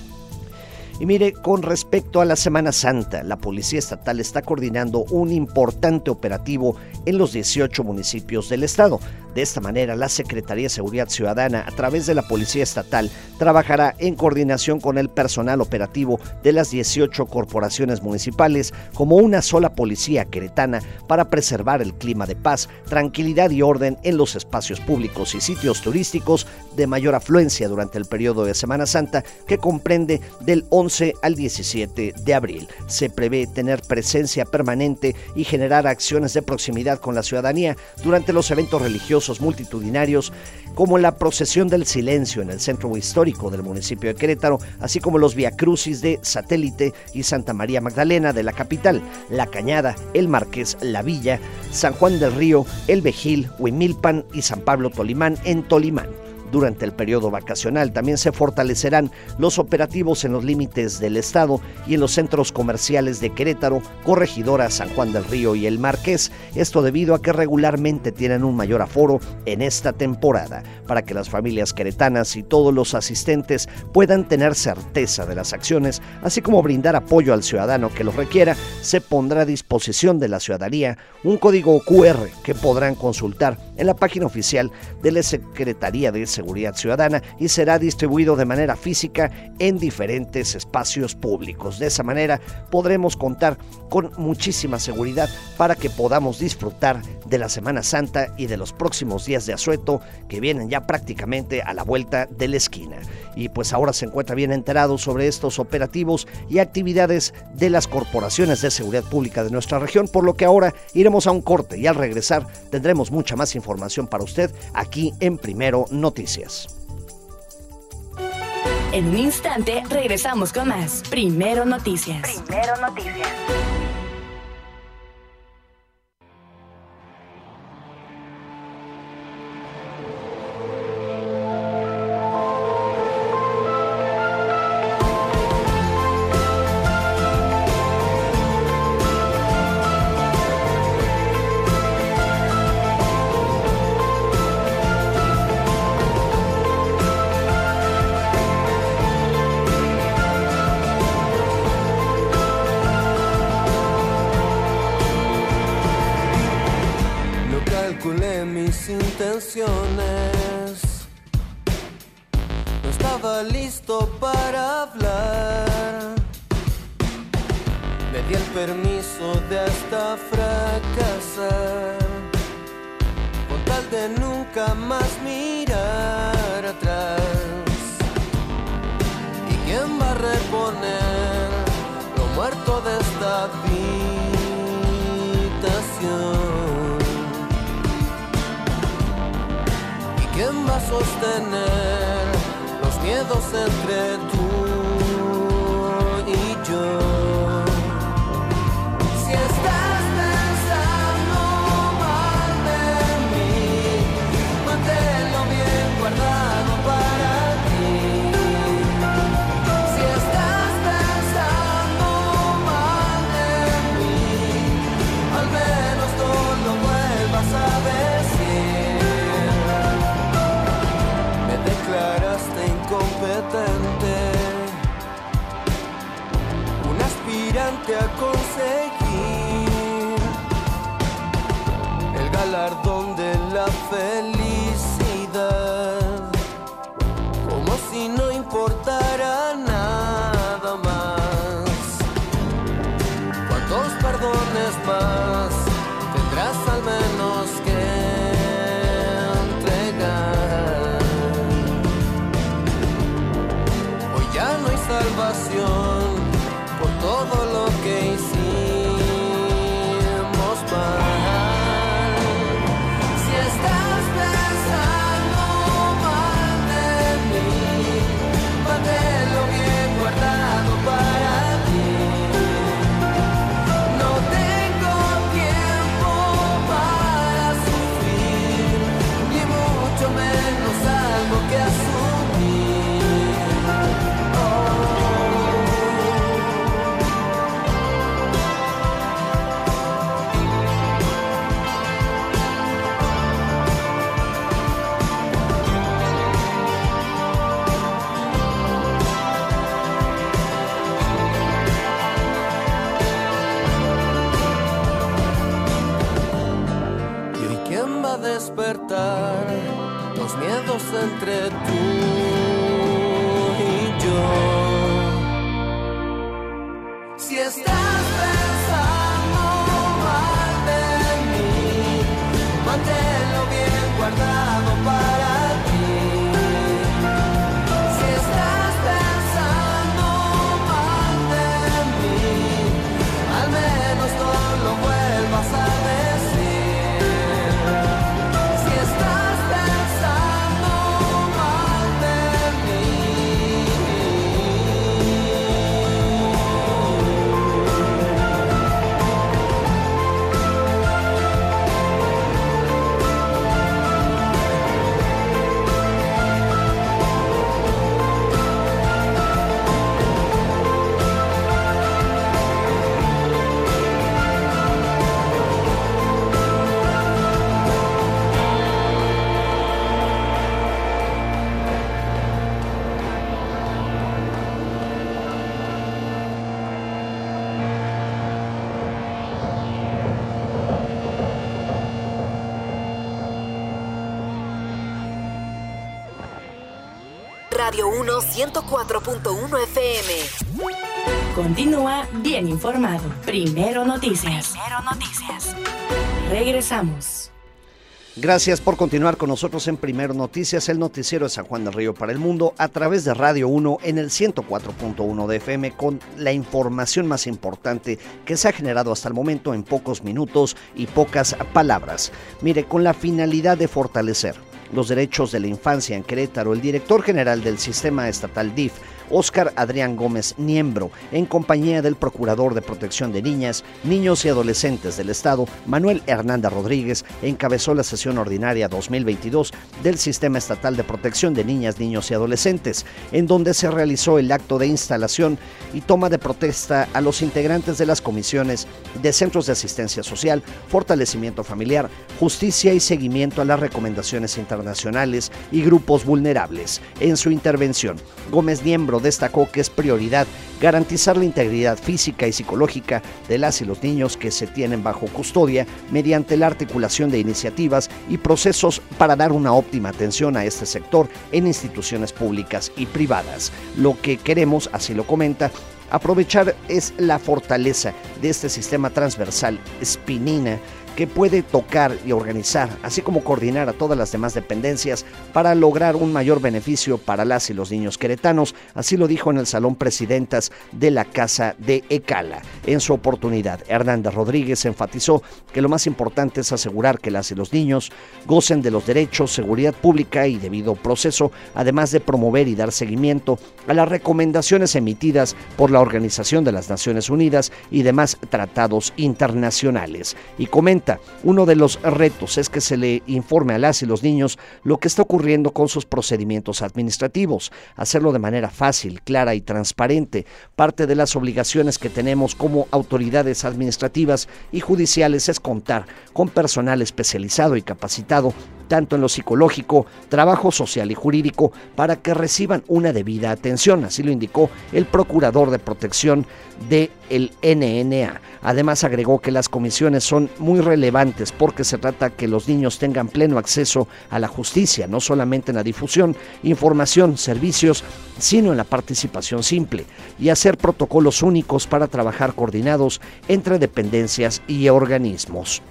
Y mire, con respecto a la Semana Santa, la Policía Estatal está coordinando un importante operativo en los dieciocho municipios del estado. De esta manera, la Secretaría de Seguridad Ciudadana, a través de la Policía Estatal, trabajará en coordinación con el personal operativo de las dieciocho corporaciones municipales como una sola policía queretana para preservar el clima de paz, tranquilidad y orden en los espacios públicos y sitios turísticos de mayor afluencia durante el periodo de Semana Santa, que comprende del once al diecisiete de abril. Se prevé tener presencia permanente y generar acciones de proximidad con la ciudadanía durante los eventos religiosos multitudinarios, como la procesión del silencio en el centro histórico del municipio de Querétaro, así como los viacrucis de Satélite y Santa María Magdalena de la capital, La Cañada, El Marqués, La Villa, San Juan del Río, El Vejil, Huimilpan y San Pablo Tolimán en Tolimán. Durante el periodo vacacional también se fortalecerán los operativos en los límites del estado y en los centros comerciales de Querétaro, Corregidora, San Juan del Río y El Marqués, esto debido a que regularmente tienen un mayor aforo en esta temporada. Para que las familias queretanas y todos los asistentes puedan tener certeza de las acciones, así como brindar apoyo al ciudadano que los requiera, se pondrá a disposición de la ciudadanía un código cu erre que podrán consultar en la página oficial de la Secretaría de Seguridad Ciudadana y será distribuido de manera física en diferentes espacios públicos. De esa manera podremos contar con muchísima seguridad para que podamos disfrutar de la Semana Santa y de los próximos días de asueto que vienen ya prácticamente a la vuelta de la esquina. Y pues ahora se encuentra bien enterado sobre estos operativos y actividades de las corporaciones de seguridad pública de nuestra región, por lo que ahora iremos a un corte y al regresar tendremos mucha más información para usted aquí en Primero Noticias. En un instante regresamos con más Primero Noticias. Primero Noticias. Intenciones, estaba listo para hablar. Me di el permiso de hasta fracasar, con tal de nunca más mirar atrás. ¿Y quién va a reponer lo muerto de esta habitación? ¿Y quién va a sostener los miedos entre tú y yo? Si estás pensando mal de mí, manténlo bien guardado para ti. Si estás pensando mal de mí, al menos no lo vuelvas a decir. Me declaraste incompetente, un aspirante a conseguir el galardón de la felicidad, como si no importara nada más. ¿Cuántos perdones más tendrás al menos que entregar? Hoy ya no hay salvación por todo lo que hicimos mal. Si estás pensando mal de mí, manténlo bien guardado para ti. No tengo tiempo para sufrir, ni mucho menos algo que asumir. Oh. ¿Y hoy quién va a despertar los miedos entre tú y yo? Si estás pensando mal de mí, manténlo bien guardado para ti. Si estás pensando mal de mí, al menos no lo vuelvas a decir. Si estás pensando mal de mí, Radio uno ciento cuatro punto uno F M. Continúa bien informado. Primero Noticias. Primero Noticias. Regresamos. Gracias por continuar con nosotros en Primero Noticias, el noticiero de San Juan del Río para el mundo, a través de Radio uno en el ciento cuatro punto uno de F M, con la información más importante que se ha generado hasta el momento en pocos minutos y pocas palabras. Mire, con la finalidad de fortalecer los derechos de la infancia en Querétaro, el director general del Sistema Estatal D I F, Óscar Adrián Gómez Niembro, en compañía del Procurador de Protección de Niñas, Niños y Adolescentes del Estado, Manuel Hernández Rodríguez, encabezó la sesión ordinaria dos mil veintidós del Sistema Estatal de Protección de Niñas, Niños y Adolescentes, en donde se realizó el acto de instalación y toma de protesta a los integrantes de las comisiones de Centros de Asistencia Social, Fortalecimiento Familiar, Justicia y Seguimiento a las Recomendaciones Internacionales y Grupos Vulnerables. En su intervención, Gómez Niembro pero destacó que es prioridad garantizar la integridad física y psicológica de las y los niños que se tienen bajo custodia mediante la articulación de iniciativas y procesos para dar una óptima atención a este sector en instituciones públicas y privadas. Lo que queremos, así lo comenta, aprovechar es la fortaleza de este sistema transversal Spinina que puede tocar y organizar, así como coordinar a todas las demás dependencias para lograr un mayor beneficio para las y los niños queretanos. Así lo dijo en el Salón Presidentas de la Casa de Ecala. En su oportunidad, Hernández Rodríguez enfatizó que lo más importante es asegurar que las y los niños gocen de los derechos, seguridad pública y debido proceso, además de promover y dar seguimiento a las recomendaciones emitidas por la Organización de las Naciones Unidas y demás tratados internacionales. Y comenta: uno de los retos es que se le informe a las y los niños lo que está ocurriendo con sus procedimientos administrativos, hacerlo de manera fácil, clara y transparente. Parte de las obligaciones que tenemos como autoridades administrativas y judiciales es contar con personal especializado y capacitado tanto en lo psicológico, trabajo social y jurídico, para que reciban una debida atención, así lo indicó el Procurador de Protección del N N A. Además agregó que las comisiones son muy relevantes porque se trata que los niños tengan pleno acceso a la justicia, no solamente en la difusión, información, servicios, sino en la participación simple, y hacer protocolos únicos para trabajar coordinados entre dependencias y organismos.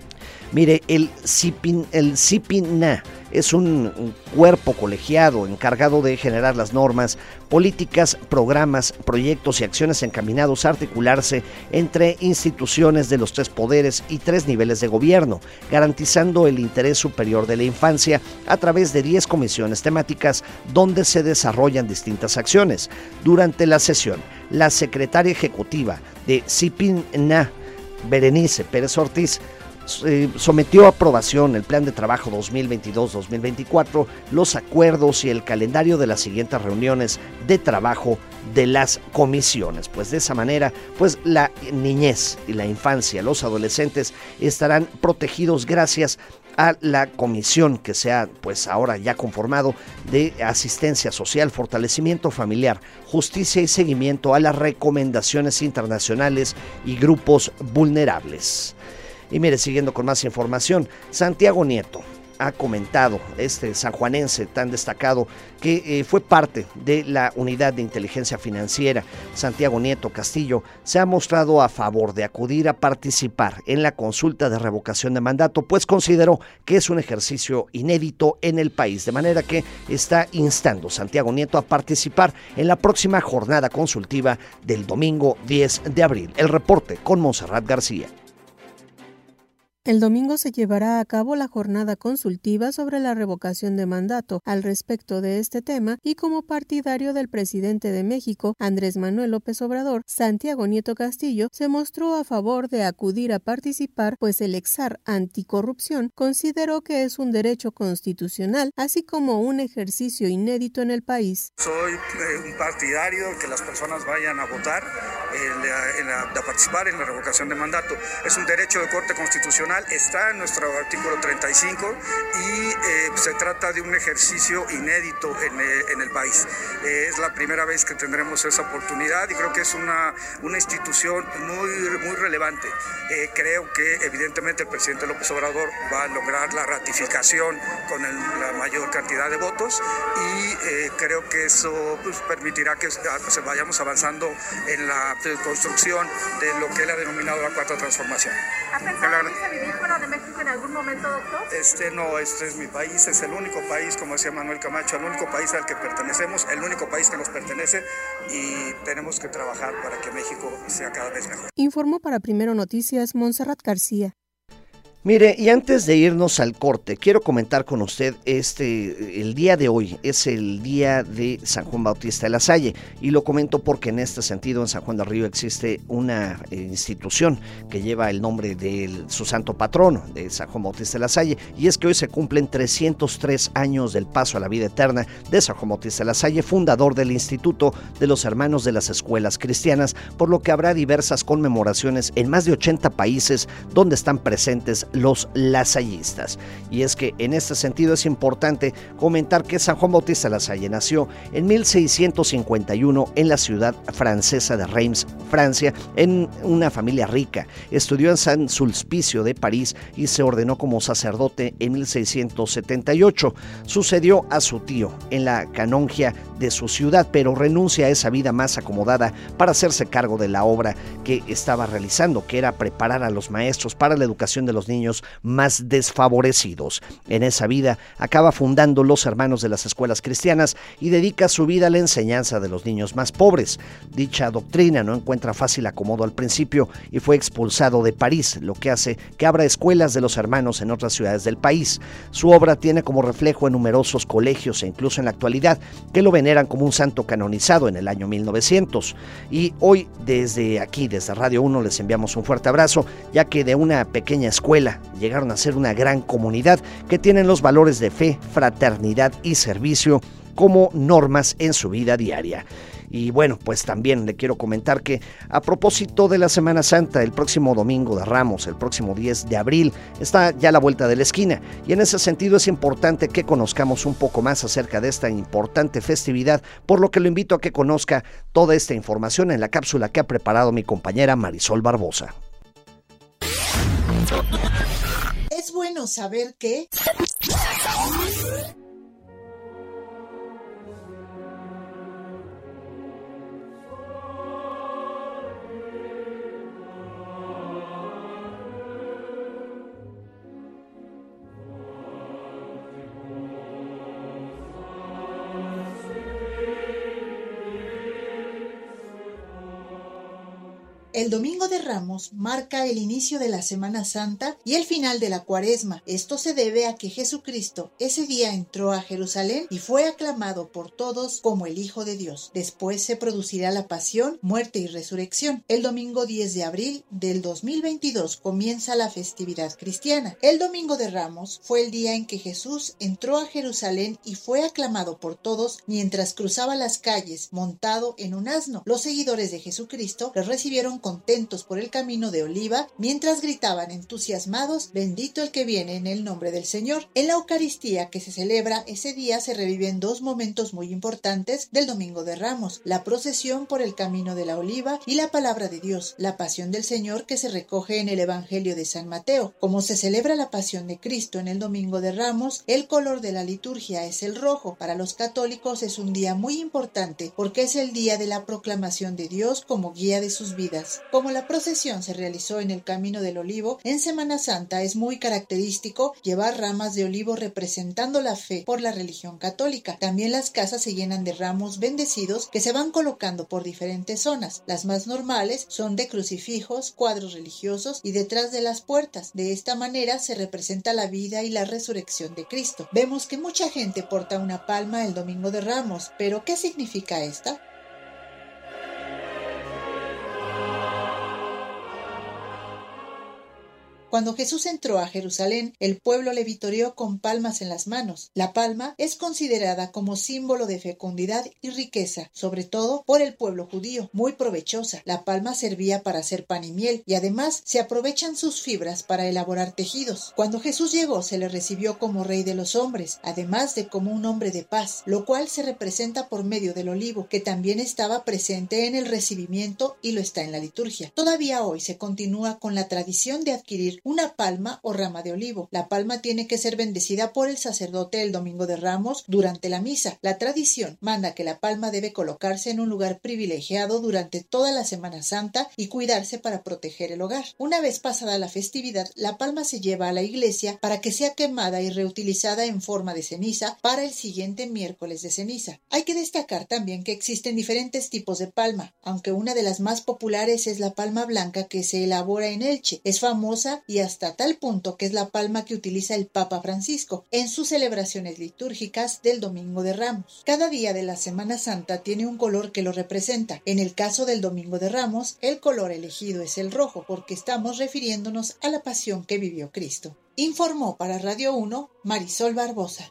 Mire, el CIPIN, el CIPINA es un cuerpo colegiado encargado de generar las normas, políticas, programas, proyectos y acciones encaminados a articularse entre instituciones de los tres poderes y tres niveles de gobierno, garantizando el interés superior de la infancia a través de diez comisiones temáticas donde se desarrollan distintas acciones. Durante la sesión, la secretaria ejecutiva de CIPINA, Berenice Pérez Ortiz, Eh, sometió a aprobación el Plan de Trabajo dos mil veintidós dos mil veinticuatro, los acuerdos y el calendario de las siguientes reuniones de trabajo de las comisiones. Pues de esa manera, pues la niñez y la infancia, los adolescentes estarán protegidos gracias a la comisión que se ha pues ahora ya conformado de asistencia social, fortalecimiento familiar, justicia y seguimiento a las recomendaciones internacionales y grupos vulnerables. Y mire, siguiendo con más información, Santiago Nieto ha comentado, este sanjuanense tan destacado que eh, fue parte de la unidad de inteligencia financiera, Santiago Nieto Castillo, se ha mostrado a favor de acudir a participar en la consulta de revocación de mandato, pues consideró que es un ejercicio inédito en el país, de manera que está instando Santiago Nieto a participar en la próxima jornada consultiva del domingo diez de abril. El reporte con Montserrat García. El domingo se llevará a cabo la jornada consultiva sobre la revocación de mandato. Al respecto de este tema, y como partidario del presidente de México, Andrés Manuel López Obrador, Santiago Nieto Castillo se mostró a favor de acudir a participar, pues el exar anticorrupción consideró que es un derecho constitucional, así como un ejercicio inédito en el país. Soy eh, un partidario de que las personas vayan a votar, eh, en la, a participar en la revocación de mandato. Es un derecho de corte constitucional. Está en nuestro artículo treinta y cinco y eh, se trata de un ejercicio inédito en, eh, en el país. Eh, es la primera vez que tendremos esa oportunidad y creo que es una, una institución muy, muy relevante. Eh, creo que evidentemente el presidente López Obrador va a lograr la ratificación con el, la mayor cantidad de votos y eh, creo que eso pues, permitirá que se vayamos avanzando en la construcción de lo que él ha denominado la cuarta transformación. ¿Ha pensado irse vivir fuera de México en algún momento, doctor? Este no, este es mi país, es el único país, como decía Manuel Camacho, el único país al que pertenecemos, el único país que nos pertenece y tenemos que trabajar para que México sea cada vez mejor. Informó para Primero Noticias Montserrat García. Mire, y antes de irnos al corte, quiero comentar con usted, este, el día de hoy es el día de San Juan Bautista de la Salle, y lo comento porque en este sentido en San Juan del Río existe una eh, institución que lleva el nombre de su santo patrono, de San Juan Bautista de la Salle, y es que hoy se cumplen trescientos tres años del paso a la vida eterna de San Juan Bautista de la Salle, fundador del Instituto de los Hermanos de las Escuelas Cristianas, por lo que habrá diversas conmemoraciones en más de ochenta países donde están presentes los lasallistas. Y es que en este sentido es importante comentar que San Juan Bautista Lasalle nació en mil seiscientos cincuenta y uno en la ciudad francesa de Reims, Francia, en una familia rica. Estudió en San Sulpicio de París y se ordenó como sacerdote en mil seiscientos setenta y ocho. Sucedió a su tío en la canongia de su ciudad, pero renuncia a esa vida más acomodada para hacerse cargo de la obra que estaba realizando, que era preparar a los maestros para la educación de los niños más desfavorecidos. En esa vida acaba fundando los Hermanos de las Escuelas Cristianas y dedica su vida a la enseñanza de los niños más pobres. Dicha doctrina no encuentra fácil acomodo al principio y fue expulsado de París, lo que hace que abra escuelas de los hermanos en otras ciudades del país. Su obra tiene como reflejo en numerosos colegios e incluso en la actualidad, que lo veneran como un santo canonizado en el año mil novecientos. Y hoy desde aquí, desde Radio uno, les enviamos un fuerte abrazo, ya que de una pequeña escuela llegaron a ser una gran comunidad que tienen los valores de fe, fraternidad y servicio como normas en su vida diaria. Y bueno, pues también le quiero comentar que a propósito de la Semana Santa, el próximo domingo de Ramos, el próximo diez de abril, está ya a la vuelta de la esquina. Y en ese sentido es importante que conozcamos un poco más acerca de esta importante festividad, por lo que lo invito a que conozca toda esta información en la cápsula que ha preparado mi compañera Marisol Barbosa. Es bueno saber que... El Domingo de Ramos marca el inicio de la Semana Santa y el final de la Cuaresma. Esto se debe a que Jesucristo ese día entró a Jerusalén y fue aclamado por todos como el Hijo de Dios. Después se producirá la pasión, muerte y resurrección. El domingo diez de abril del dos mil veintidós comienza la festividad cristiana. El Domingo de Ramos fue el día en que Jesús entró a Jerusalén y fue aclamado por todos mientras cruzaba las calles montado en un asno. Los seguidores de Jesucristo le recibieron contentos por el camino de Oliva, mientras gritaban entusiasmados: bendito el que viene en el nombre del Señor. En la Eucaristía que se celebra ese día se reviven dos momentos muy importantes del Domingo de Ramos: la procesión por el camino de la Oliva y la palabra de Dios, la pasión del Señor, que se recoge en el Evangelio de San Mateo. Como se celebra la pasión de Cristo en el Domingo de Ramos, el color de la liturgia es el rojo. Para los católicos es un día muy importante porque es el día de la proclamación de Dios como guía de sus vidas. Como la procesión se realizó en el Camino del Olivo, en Semana Santa es muy característico llevar ramas de olivo representando la fe por la religión católica. También las casas se llenan de ramos bendecidos que se van colocando por diferentes zonas. Las más normales son de crucifijos, cuadros religiosos y detrás de las puertas. De esta manera se representa la vida y la resurrección de Cristo. Vemos que mucha gente porta una palma el Domingo de Ramos, pero ¿qué significa esta? Cuando Jesús entró a Jerusalén, el pueblo le vitoreó con palmas en las manos. La palma es considerada como símbolo de fecundidad y riqueza, sobre todo por el pueblo judío, muy provechosa. La palma servía para hacer pan y miel, y además se aprovechan sus fibras para elaborar tejidos. Cuando Jesús llegó, se le recibió como rey de los hombres, además de como un hombre de paz, lo cual se representa por medio del olivo, que también estaba presente en el recibimiento y lo está en la liturgia. Todavía hoy se continúa con la tradición de adquirir una palma o rama de olivo. La palma tiene que ser bendecida por el sacerdote el Domingo de Ramos durante la misa. La tradición manda que la palma debe colocarse en un lugar privilegiado durante toda la Semana Santa y cuidarse para proteger el hogar. Una vez pasada la festividad, la palma se lleva a la iglesia para que sea quemada y reutilizada en forma de ceniza para el siguiente miércoles de ceniza. Hay que destacar también que existen diferentes tipos de palma, aunque una de las más populares es la palma blanca, que se elabora en Elche. Es famosa y hasta tal punto que es la palma que utiliza el Papa Francisco en sus celebraciones litúrgicas del Domingo de Ramos. Cada día de la Semana Santa tiene un color que lo representa. En el caso del Domingo de Ramos, el color elegido es el rojo, porque estamos refiriéndonos a la pasión que vivió Cristo. Informó para Radio uno Marisol Barbosa.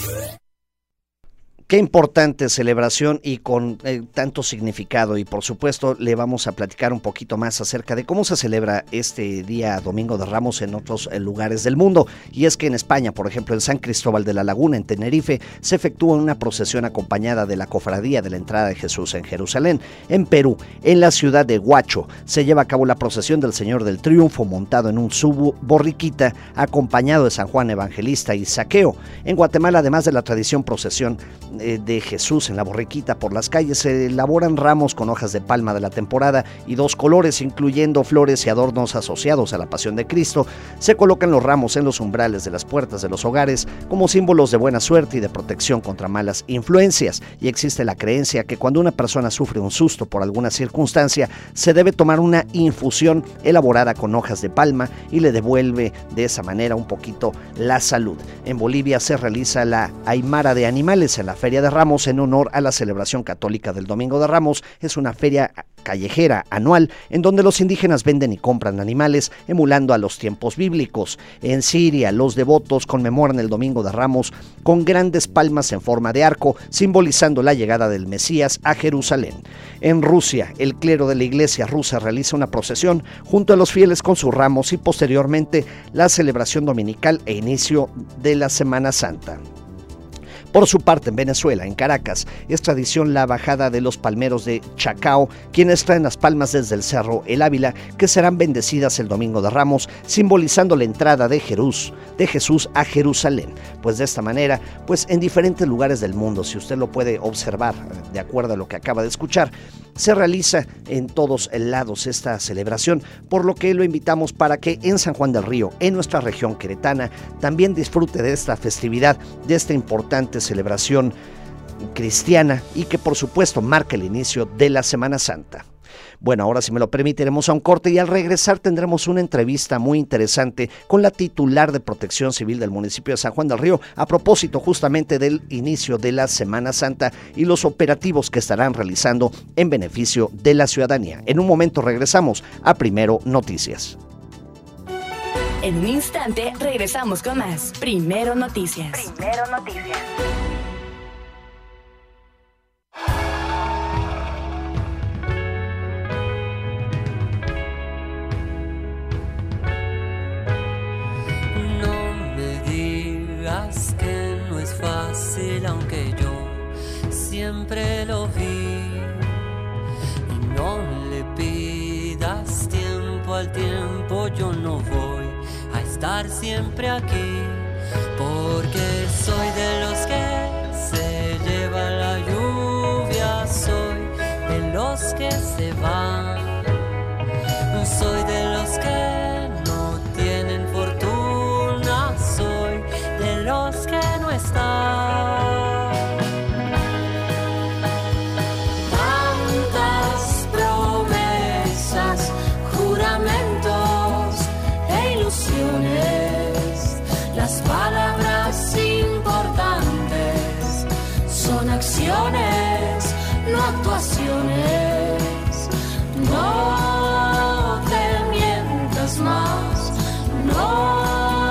Qué importante celebración y con eh, tanto significado, y por supuesto le vamos a platicar un poquito más acerca de cómo se celebra este día Domingo de Ramos en otros eh, lugares del mundo. Y es que en España, por ejemplo, en San Cristóbal de la Laguna, en Tenerife, se efectúa una procesión acompañada de la cofradía de la entrada de Jesús en Jerusalén. En Perú, en la ciudad de Huacho, se lleva a cabo la procesión del Señor del Triunfo montado en un subo borriquita acompañado de San Juan Evangelista y Zaqueo. En Guatemala, además de la tradición procesión de Jesús en la borriquita por las calles, se elaboran ramos con hojas de palma de la temporada y dos colores, incluyendo flores y adornos asociados a la Pasión de Cristo. Se colocan los ramos en los umbrales de las puertas de los hogares como símbolos de buena suerte y de protección contra malas influencias. Y existe la creencia que cuando una persona sufre un susto por alguna circunstancia, se debe tomar una infusión elaborada con hojas de palma y le devuelve de esa manera un poquito la salud. En Bolivia se realiza la Aymara de Animales en la Feria de Ramos en honor a la celebración católica del Domingo de Ramos. Es una feria callejera anual en donde los indígenas venden y compran animales emulando a los tiempos bíblicos. En Siria, los devotos conmemoran el Domingo de Ramos con grandes palmas en forma de arco, simbolizando la llegada del Mesías a Jerusalén. En Rusia, el clero de la iglesia rusa realiza una procesión junto a los fieles con sus ramos y posteriormente la celebración dominical e inicio de la Semana Santa. Por su parte, en Venezuela, en Caracas, es tradición la bajada de los palmeros de Chacao, quienes traen las palmas desde el cerro El Ávila, que serán bendecidas el Domingo de Ramos, simbolizando la entrada de Jesús, de Jesús a Jerusalén. Pues de esta manera, pues en diferentes lugares del mundo, si usted lo puede observar, de acuerdo a lo que acaba de escuchar, se realiza en todos lados esta celebración, por lo que lo invitamos para que en San Juan del Río, en nuestra región queretana, también disfrute de esta festividad, de esta importante celebración cristiana y que por supuesto marca el inicio de la Semana Santa. Bueno, ahora si me lo permite, iremos a un corte y al regresar tendremos una entrevista muy interesante con la titular de Protección Civil del municipio de San Juan del Río a propósito justamente del inicio de la Semana Santa y los operativos que estarán realizando en beneficio de la ciudadanía. En un momento regresamos a Primero Noticias. En un instante regresamos con más Primero Noticias. Primero Noticias. Que no es fácil, aunque yo siempre lo vi. Y no le pidas tiempo al tiempo, yo no voy a estar siempre aquí, porque soy de los que se lleva la lluvia, soy de los que se van, soy de los que no tienen fortuna, soy de los que no están. Tantas promesas, juramentos e ilusiones, las palabras importantes son acciones, no actuaciones. No te mientas más, no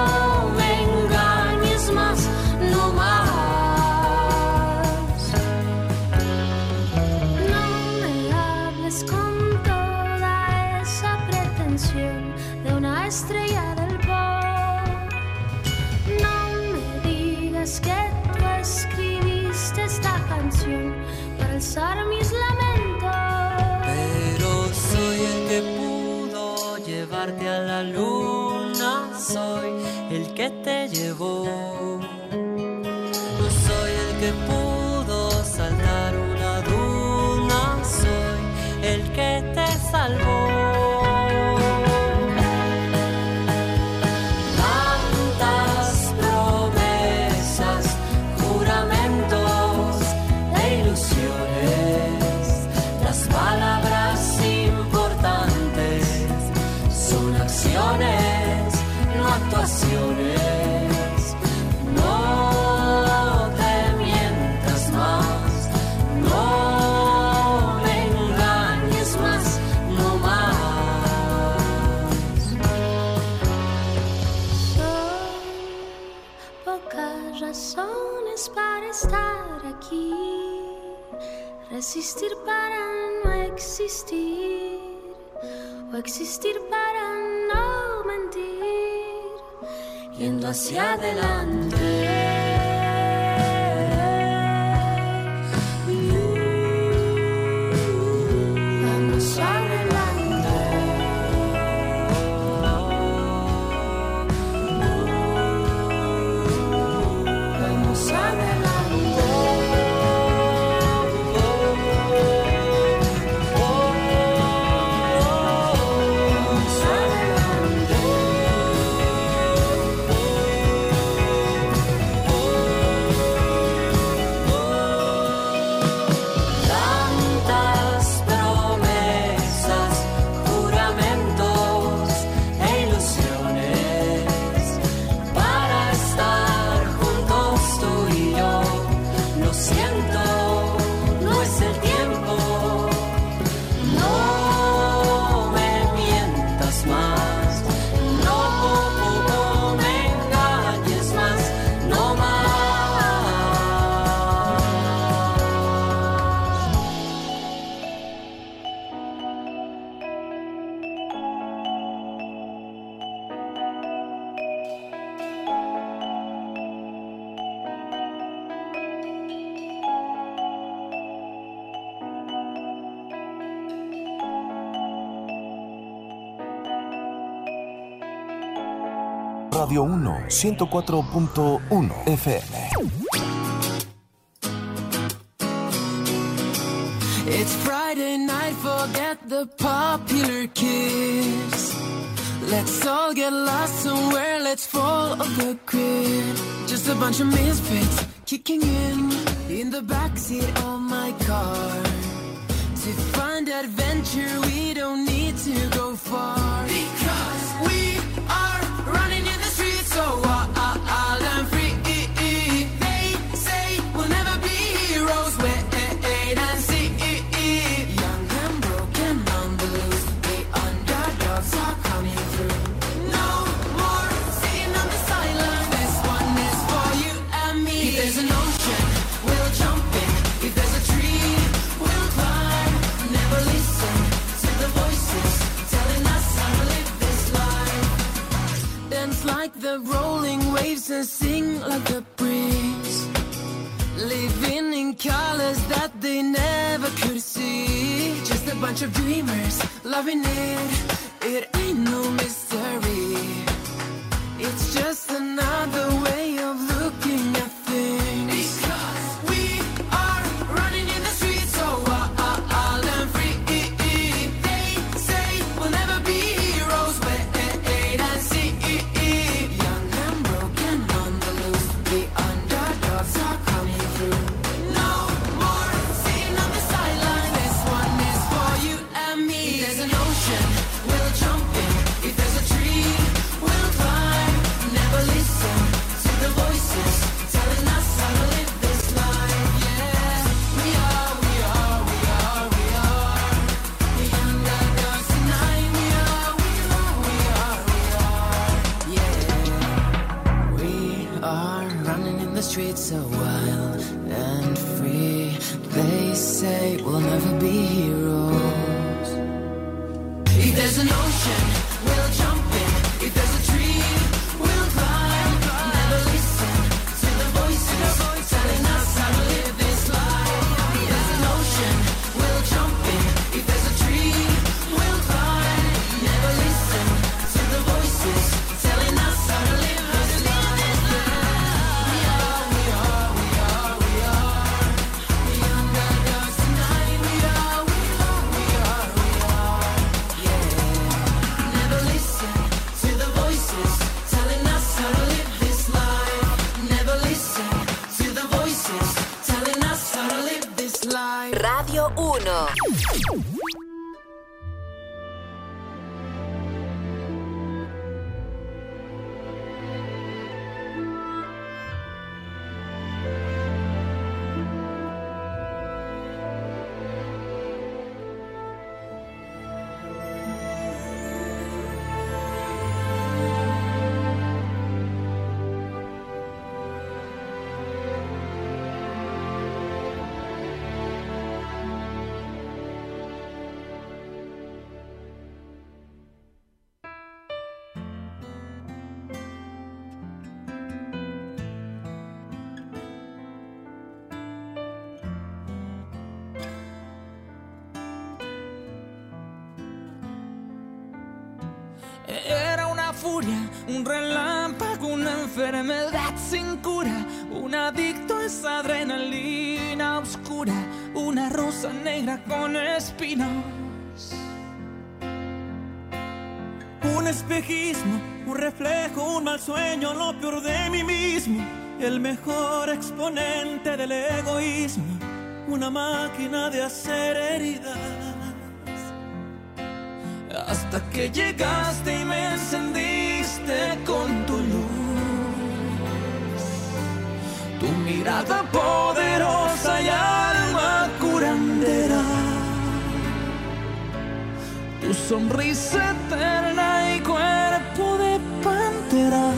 estrella del pop. No me digas que tú escribiste esta canción para alzar mis lamentos. Pero soy el que pudo llevarte a la luna, soy el que te llevó. Soy el que pudo saltar una duna, soy el que te salvó. No te mientas las razones para estar aquí. Resistir para no existir, o existir para no mentir, yendo hacia adelante. Radio uno, ciento cuatro punto uno F M. It's Friday night, forget the popular kids. Let's all get lost somewhere, let's fall off the grid. Just a bunch of misfits kicking in in the backseat of my car. To find adventure, we don't need to go far. Because we are running in the streets so wild and free. They say we'll never be heroes, wait and see. Young and broken on the loose, the underdogs are coming through. No more sitting on the sideline, this one is for you and me. If there's an ocean, we'll jump in. If there's a tree, we'll climb. Never listen to the voices telling us how to live this life. Dance like the rolling waves and sing like the breeze. Living in colors that they never could see. Just a bunch of dreamers, loving it. It ain't no mystery. It's just another way of looking at things. Because we are running in the streets so wild and free. They say we'll never be heroes, wait and see. Young and broken on the loose, the underdogs are coming through. No more sitting on the sideline, this one is for you and me. If there's an ocean, we'll jump in. If there's a tree, we'll climb. Never listen to the voices telling us how to live this life. Yeah, we are, we are, we are, we are the underdogs tonight. We are, we are, we are, we are. Yeah, we are running in the streets so wild and free. They say we'll never be heroes. If there's an ocean, we'll jump in. If there's a tree, we'll climb. Never listen to the voices telling us how to live this life. If there's an ocean, we'll jump in. If there's a tree, we'll climb. Never listen to the voices telling us how to live this life. We are, we are, we are, we are the underdogs tonight. We are, we are, we are, we are. Yeah. Never listen to the voices telling us how to live this life. Never listen to the voices telling us how to live this life. Radio uno. furia, un relámpago, una enfermedad sin cura, un adicto a esa adrenalina oscura, una rosa negra con espinas. Un espejismo, un reflejo, un mal sueño, lo peor de mí mismo, el mejor exponente del egoísmo, una máquina de hacer heridas. Hasta que llegaste y me encendiste con tu luz, tu mirada poderosa y alma curandera, tu sonrisa eterna y cuerpo de pantera.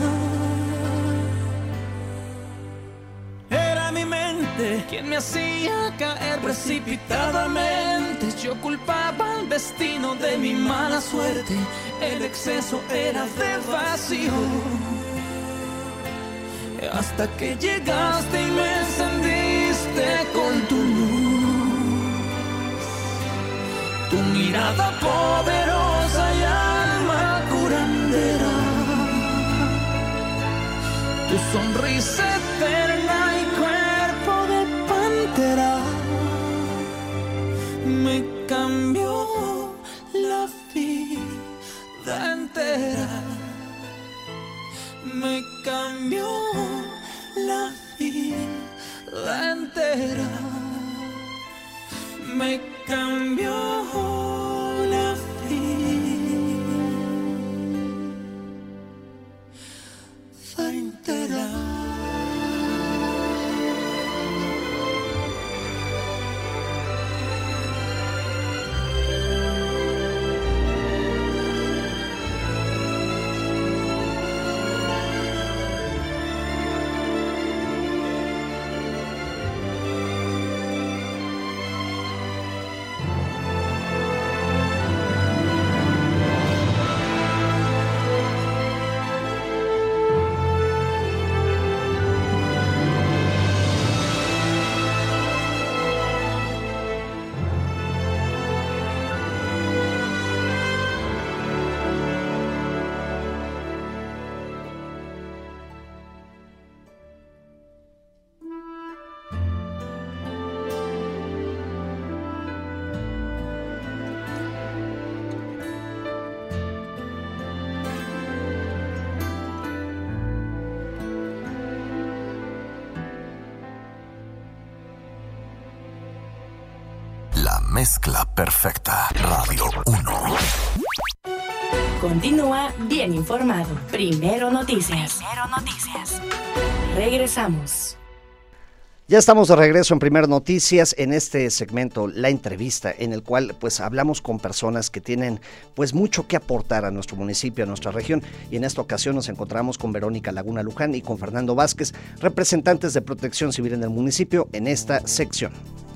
Era mi mente quien me hacía caer precipitadamente. Yo culpaba al destino de mi mala suerte. El exceso era de vacío. Hasta que llegaste y me encendiste con tu luz, tu mirada poderosa y alma curandera, tu sonrisa eterna y cuerpo de pantera, me cambió la vida entera, me cambió la vida entera, me cambió la vida entera. Mezcla perfecta. Radio uno. Continúa bien informado. Primero Noticias. Primero Noticias. Regresamos. Ya estamos de regreso en Primero Noticias, en este segmento, la entrevista, en el cual pues hablamos con personas que tienen pues mucho que aportar a nuestro municipio, a nuestra región, y en esta ocasión nos encontramos con Verónica Laguna Luján y con Fernando Vázquez, representantes de Protección Civil en el municipio, en esta sección.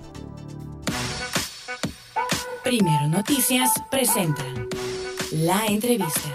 Primero Noticias presenta la entrevista.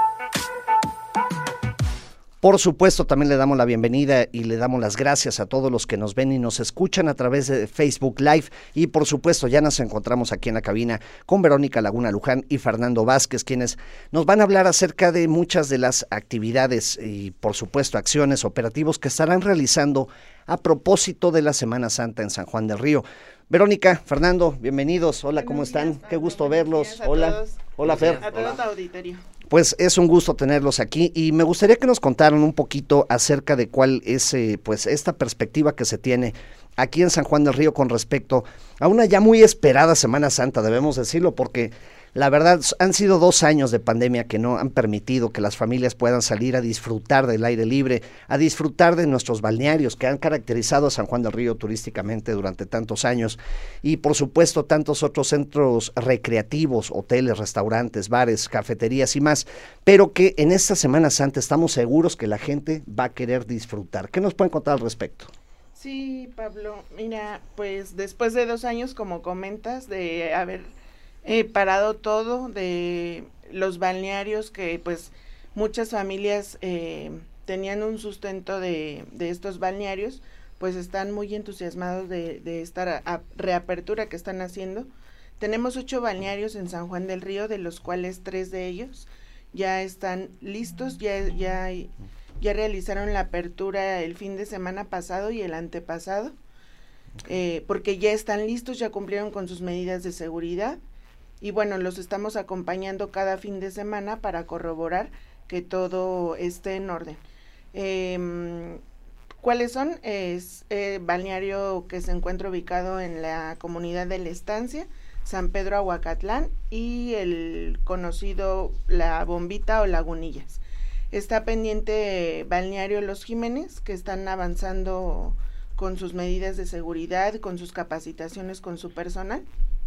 Por supuesto, también le damos la bienvenida y le damos las gracias a todos los que nos ven y nos escuchan a través de Facebook Live. Y por supuesto, ya nos encontramos aquí en la cabina con Verónica Laguna Luján y Fernando Vázquez, quienes nos van a hablar acerca de muchas de las actividades y, por supuesto, acciones, operativos que estarán realizando a propósito de la Semana Santa en San Juan del Río. Verónica, Fernando, bienvenidos. Hola, ¿cómo están? Qué gusto verlos. Hola. Hola, Fer. A todo tu auditorio. Pues es un gusto tenerlos aquí y me gustaría que nos contaran un poquito acerca de cuál es eh, pues esta perspectiva que se tiene aquí en San Juan del Río con respecto a una ya muy esperada Semana Santa, debemos decirlo, porque la verdad han sido dos años de pandemia que no han permitido que las familias puedan salir a disfrutar del aire libre, a disfrutar de nuestros balnearios que han caracterizado a San Juan del Río turísticamente durante tantos años, y por supuesto tantos otros centros recreativos, hoteles, restaurantes, bares, cafeterías y más, pero que en esta Semana Santa estamos seguros que la gente va a querer disfrutar. ¿Qué nos pueden contar al respecto? Sí, Pablo, mira, pues después de dos años, como comentas, de haber eh, parado todo, de los balnearios que pues muchas familias eh, tenían un sustento de, de estos balnearios, pues están muy entusiasmados de, de esta a, reapertura que están haciendo. Tenemos ocho balnearios en San Juan del Río, de los cuales tres de ellos ya están listos, ya, ya, ya realizaron la apertura el fin de semana pasado y el antepasado, eh, porque ya están listos, ya cumplieron con sus medidas de seguridad, y bueno, los estamos acompañando cada fin de semana para corroborar que todo esté en orden. Eh, ¿Cuáles son? Es eh, balneario que se encuentra ubicado en la comunidad de La Estancia, San Pedro Aguacatlán y el conocido La Bombita o Lagunillas. Está pendiente balneario Los Jiménez, que están avanzando con sus medidas de seguridad, con sus capacitaciones con su personal.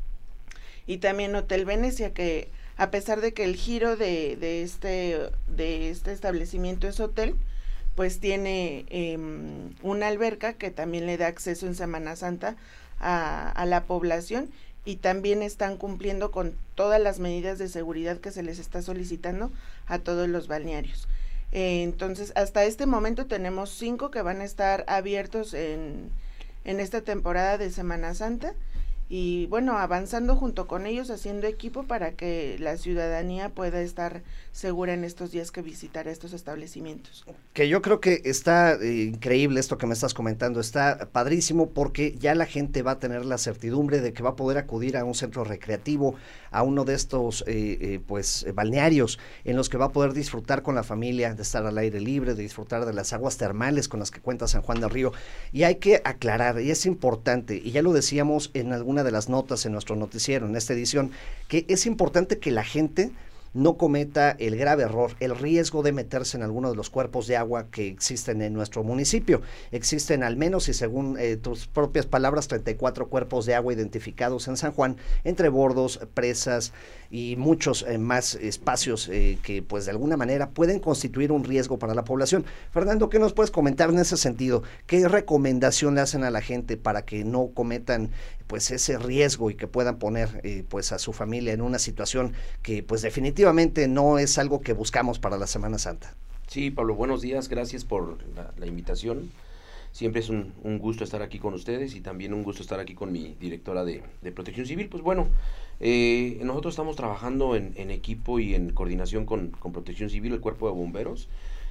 Y también Hotel Venecia, que a pesar de que el giro de, de, este, de este establecimiento es hotel, pues tiene eh, una alberca que también le da acceso en Semana Santa a, a la población, y también están cumpliendo con todas las medidas de seguridad que se les está solicitando a todos los balnearios. Eh, entonces, hasta este momento tenemos cinco que van a estar abiertos en, en esta temporada de Semana Santa, y bueno, avanzando junto con ellos, haciendo equipo para que la ciudadanía pueda estar segura en estos días que visitará estos establecimientos. Que yo creo que está eh, increíble esto que me estás comentando, está padrísimo, porque ya la gente va a tener la certidumbre de que va a poder acudir a un centro recreativo, a uno de estos eh, eh, pues balnearios en los que va a poder disfrutar con la familia, de estar al aire libre, de disfrutar de las aguas termales con las que cuenta San Juan del Río. Y hay que aclarar, y es importante, y ya lo decíamos en alguna de las notas en nuestro noticiero, en esta edición, que es importante que la gente no cometa el grave error, el riesgo de meterse en alguno de los cuerpos de agua que existen en nuestro municipio. Existen al menos, y según eh, tus propias palabras, treinta y cuatro cuerpos de agua identificados en San Juan, entre bordos, presas y muchos eh, más espacios eh, que pues de alguna manera pueden constituir un riesgo para la población. Fernando, ¿qué nos puedes comentar en ese sentido? ¿Qué recomendación le hacen a la gente para que no cometan pues ese riesgo y que puedan poner eh, pues a su familia en una situación que pues definitivamente no es algo que buscamos para la Semana Santa? Sí, Pablo, buenos días, gracias por la, la invitación. Siempre es un, un gusto estar aquí con ustedes, y también un gusto estar aquí con mi directora de, de Protección Civil. Pues bueno, eh, nosotros estamos trabajando en, en equipo y en coordinación con, con Protección Civil, el Cuerpo de Bomberos,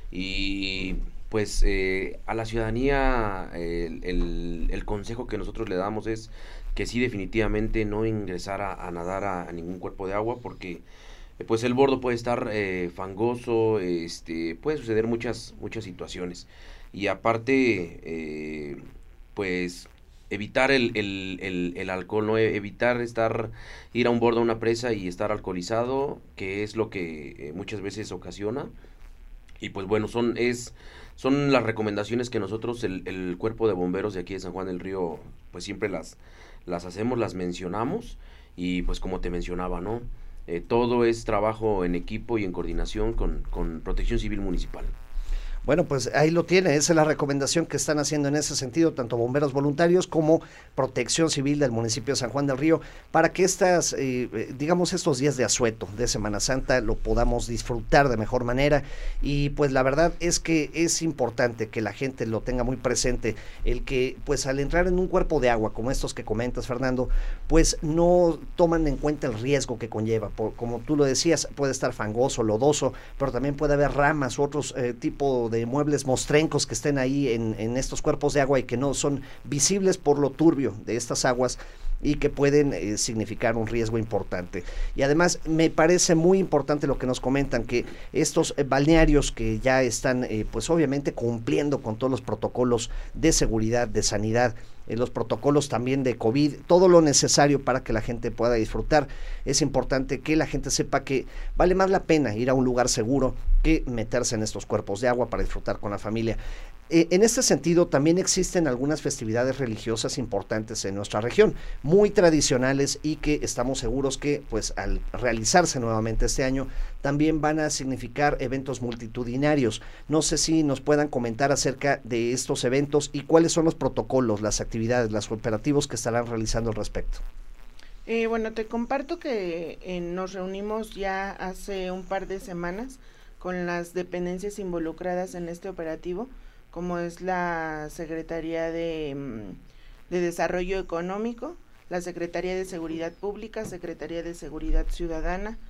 y pues eh, a la ciudadanía el, el, el consejo que nosotros le damos es que sí, definitivamente no ingresar a, a nadar a, a ningún cuerpo de agua, porque eh, pues el bordo puede estar eh, fangoso, este, puede suceder muchas, muchas situaciones. Y aparte, eh, pues evitar el, el, el, el alcohol, ¿no? Evitar estar, ir a un bordo, a una presa y estar alcoholizado, que es lo que eh, muchas veces ocasiona. Y pues bueno, son es son las recomendaciones que nosotros, el, el Cuerpo de Bomberos de aquí de San Juan del Río, pues siempre las, las hacemos, las mencionamos, y pues como te mencionaba, ¿no? Eh, todo es trabajo en equipo y en coordinación con, con Protección Civil Municipal. Bueno, pues ahí lo tiene, esa es la recomendación que están haciendo en ese sentido, tanto bomberos voluntarios como Protección Civil del municipio de San Juan del Río, para que estas, eh, digamos, estos días de asueto de Semana Santa lo podamos disfrutar de mejor manera. Y pues la verdad es que es importante que la gente lo tenga muy presente, el que pues al entrar en un cuerpo de agua como estos que comentas, Fernando, pues no toman en cuenta el riesgo que conlleva. Por, como tú lo decías, puede estar fangoso, lodoso, pero también puede haber ramas u otros eh, tipos de muebles mostrencos que estén ahí en, en estos cuerpos de agua y que no son visibles por lo turbio de estas aguas, y que pueden eh, significar un riesgo importante. Y además me parece muy importante lo que nos comentan, que estos eh, balnearios que ya están eh, pues obviamente cumpliendo con todos los protocolos de seguridad, de sanidad, eh, los protocolos también de COVID, todo lo necesario para que la gente pueda disfrutar. Es importante que la gente sepa que vale más la pena ir a un lugar seguro que meterse en estos cuerpos de agua para disfrutar con la familia. Eh, en este sentido, también existen algunas festividades religiosas importantes en nuestra región, muy tradicionales, y que estamos seguros que, pues, al realizarse nuevamente este año, también van a significar eventos multitudinarios. No sé si nos puedan comentar acerca de estos eventos y cuáles son los protocolos, las actividades, los operativos que estarán realizando al respecto. Eh, bueno, te comparto que eh, nos reunimos ya hace un par de semanas con las dependencias involucradas en este operativo, como es la Secretaría de, de Desarrollo Económico, la Secretaría de Seguridad Pública, Secretaría de Seguridad Ciudadana,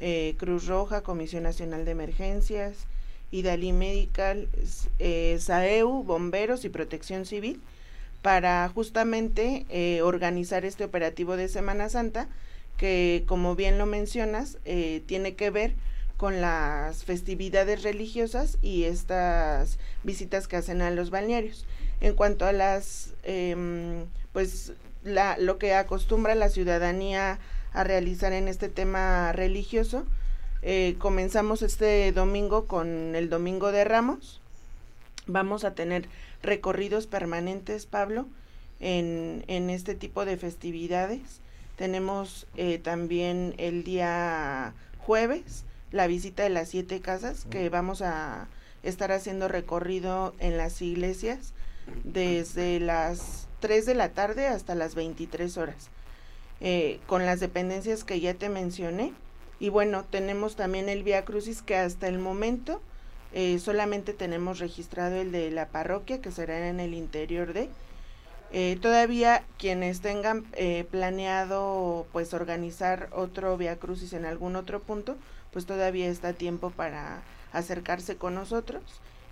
eh, Cruz Roja, Comisión Nacional de Emergencias, Idalí Medical, eh, SAEU, Bomberos y Protección Civil, para justamente eh, organizar este operativo de Semana Santa, que como bien lo mencionas, eh, tiene que ver con las festividades religiosas y estas visitas que hacen a los balnearios. En cuanto a las, eh, pues, la, lo que acostumbra la ciudadanía a realizar en este tema religioso, eh, comenzamos este domingo con el Domingo de Ramos. Vamos a tener recorridos permanentes, Pablo, en, en este tipo de festividades. Tenemos eh, también el día jueves la visita de las siete casas, que vamos a estar haciendo recorrido en las iglesias desde las tres de la tarde hasta las veintitrés horas, eh, con las dependencias que ya te mencioné. Y bueno, tenemos también el Vía Crucis, que hasta el momento eh, solamente tenemos registrado el de la parroquia, que será en el interior de... Eh, todavía quienes tengan eh, planeado pues organizar otro Vía Crucis en algún otro punto, pues todavía está a tiempo para acercarse con nosotros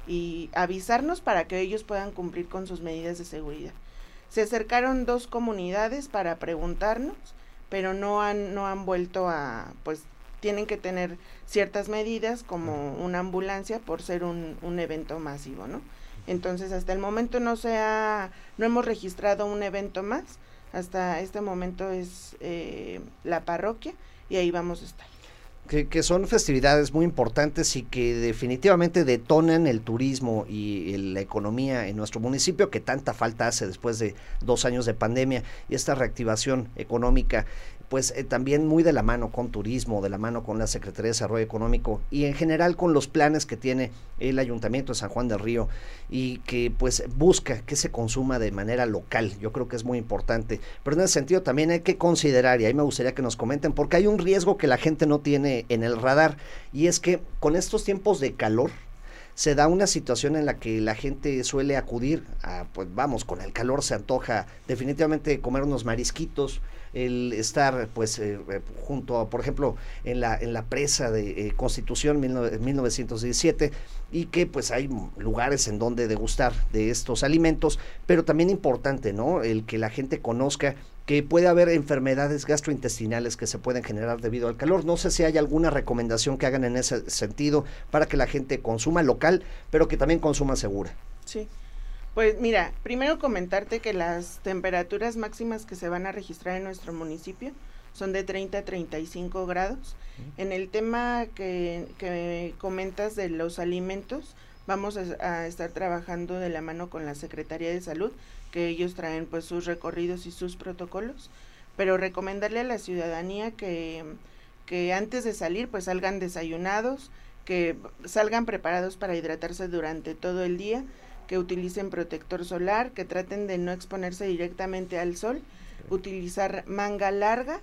y avisarnos para que ellos puedan cumplir con sus medidas de seguridad. Se acercaron dos comunidades para preguntarnos, pero no han no han vuelto a, pues tienen que tener ciertas medidas como una ambulancia por ser un, un evento masivo, ¿no? Entonces hasta el momento no se ha, no hemos registrado un evento más, hasta este momento es eh, la parroquia y ahí vamos a estar. Que, que son festividades muy importantes y que definitivamente detonan el turismo y el, la economía en nuestro municipio, que tanta falta hace después de dos años de pandemia, y esta reactivación económica, pues eh, también muy de la mano con turismo, de la mano con la Secretaría de Desarrollo Económico y en general con los planes que tiene el Ayuntamiento de San Juan del Río, y que pues busca que se consuma de manera local. Yo creo que es muy importante, pero en ese sentido también hay que considerar, y ahí me gustaría que nos comenten, porque hay un riesgo que la gente no tiene en el radar, y es que con estos tiempos de calor se da una situación en la que la gente suele acudir a, pues vamos, con el calor se antoja definitivamente comer unos marisquitos, el estar pues eh, junto a, por ejemplo, en la en la presa de eh, Constitución mil novecientos diecisiete, y que pues hay lugares en donde degustar de estos alimentos, pero también importante, ¿no?, el que la gente conozca que puede haber enfermedades gastrointestinales que se pueden generar debido al calor. No sé si hay alguna recomendación que hagan en ese sentido para que la gente consuma local, pero que también consuma segura. Sí. Pues mira, primero comentarte que las temperaturas máximas que se van a registrar en nuestro municipio son de treinta a treinta y cinco grados. Uh-huh. En el tema que, que comentas de los alimentos, vamos a, a estar trabajando de la mano con la Secretaría de Salud, que ellos traen pues sus recorridos y sus protocolos, pero recomendarle a la ciudadanía que, que antes de salir pues salgan desayunados, que salgan preparados para hidratarse durante todo el día, que utilicen protector solar, que traten de no exponerse directamente al sol, utilizar manga larga,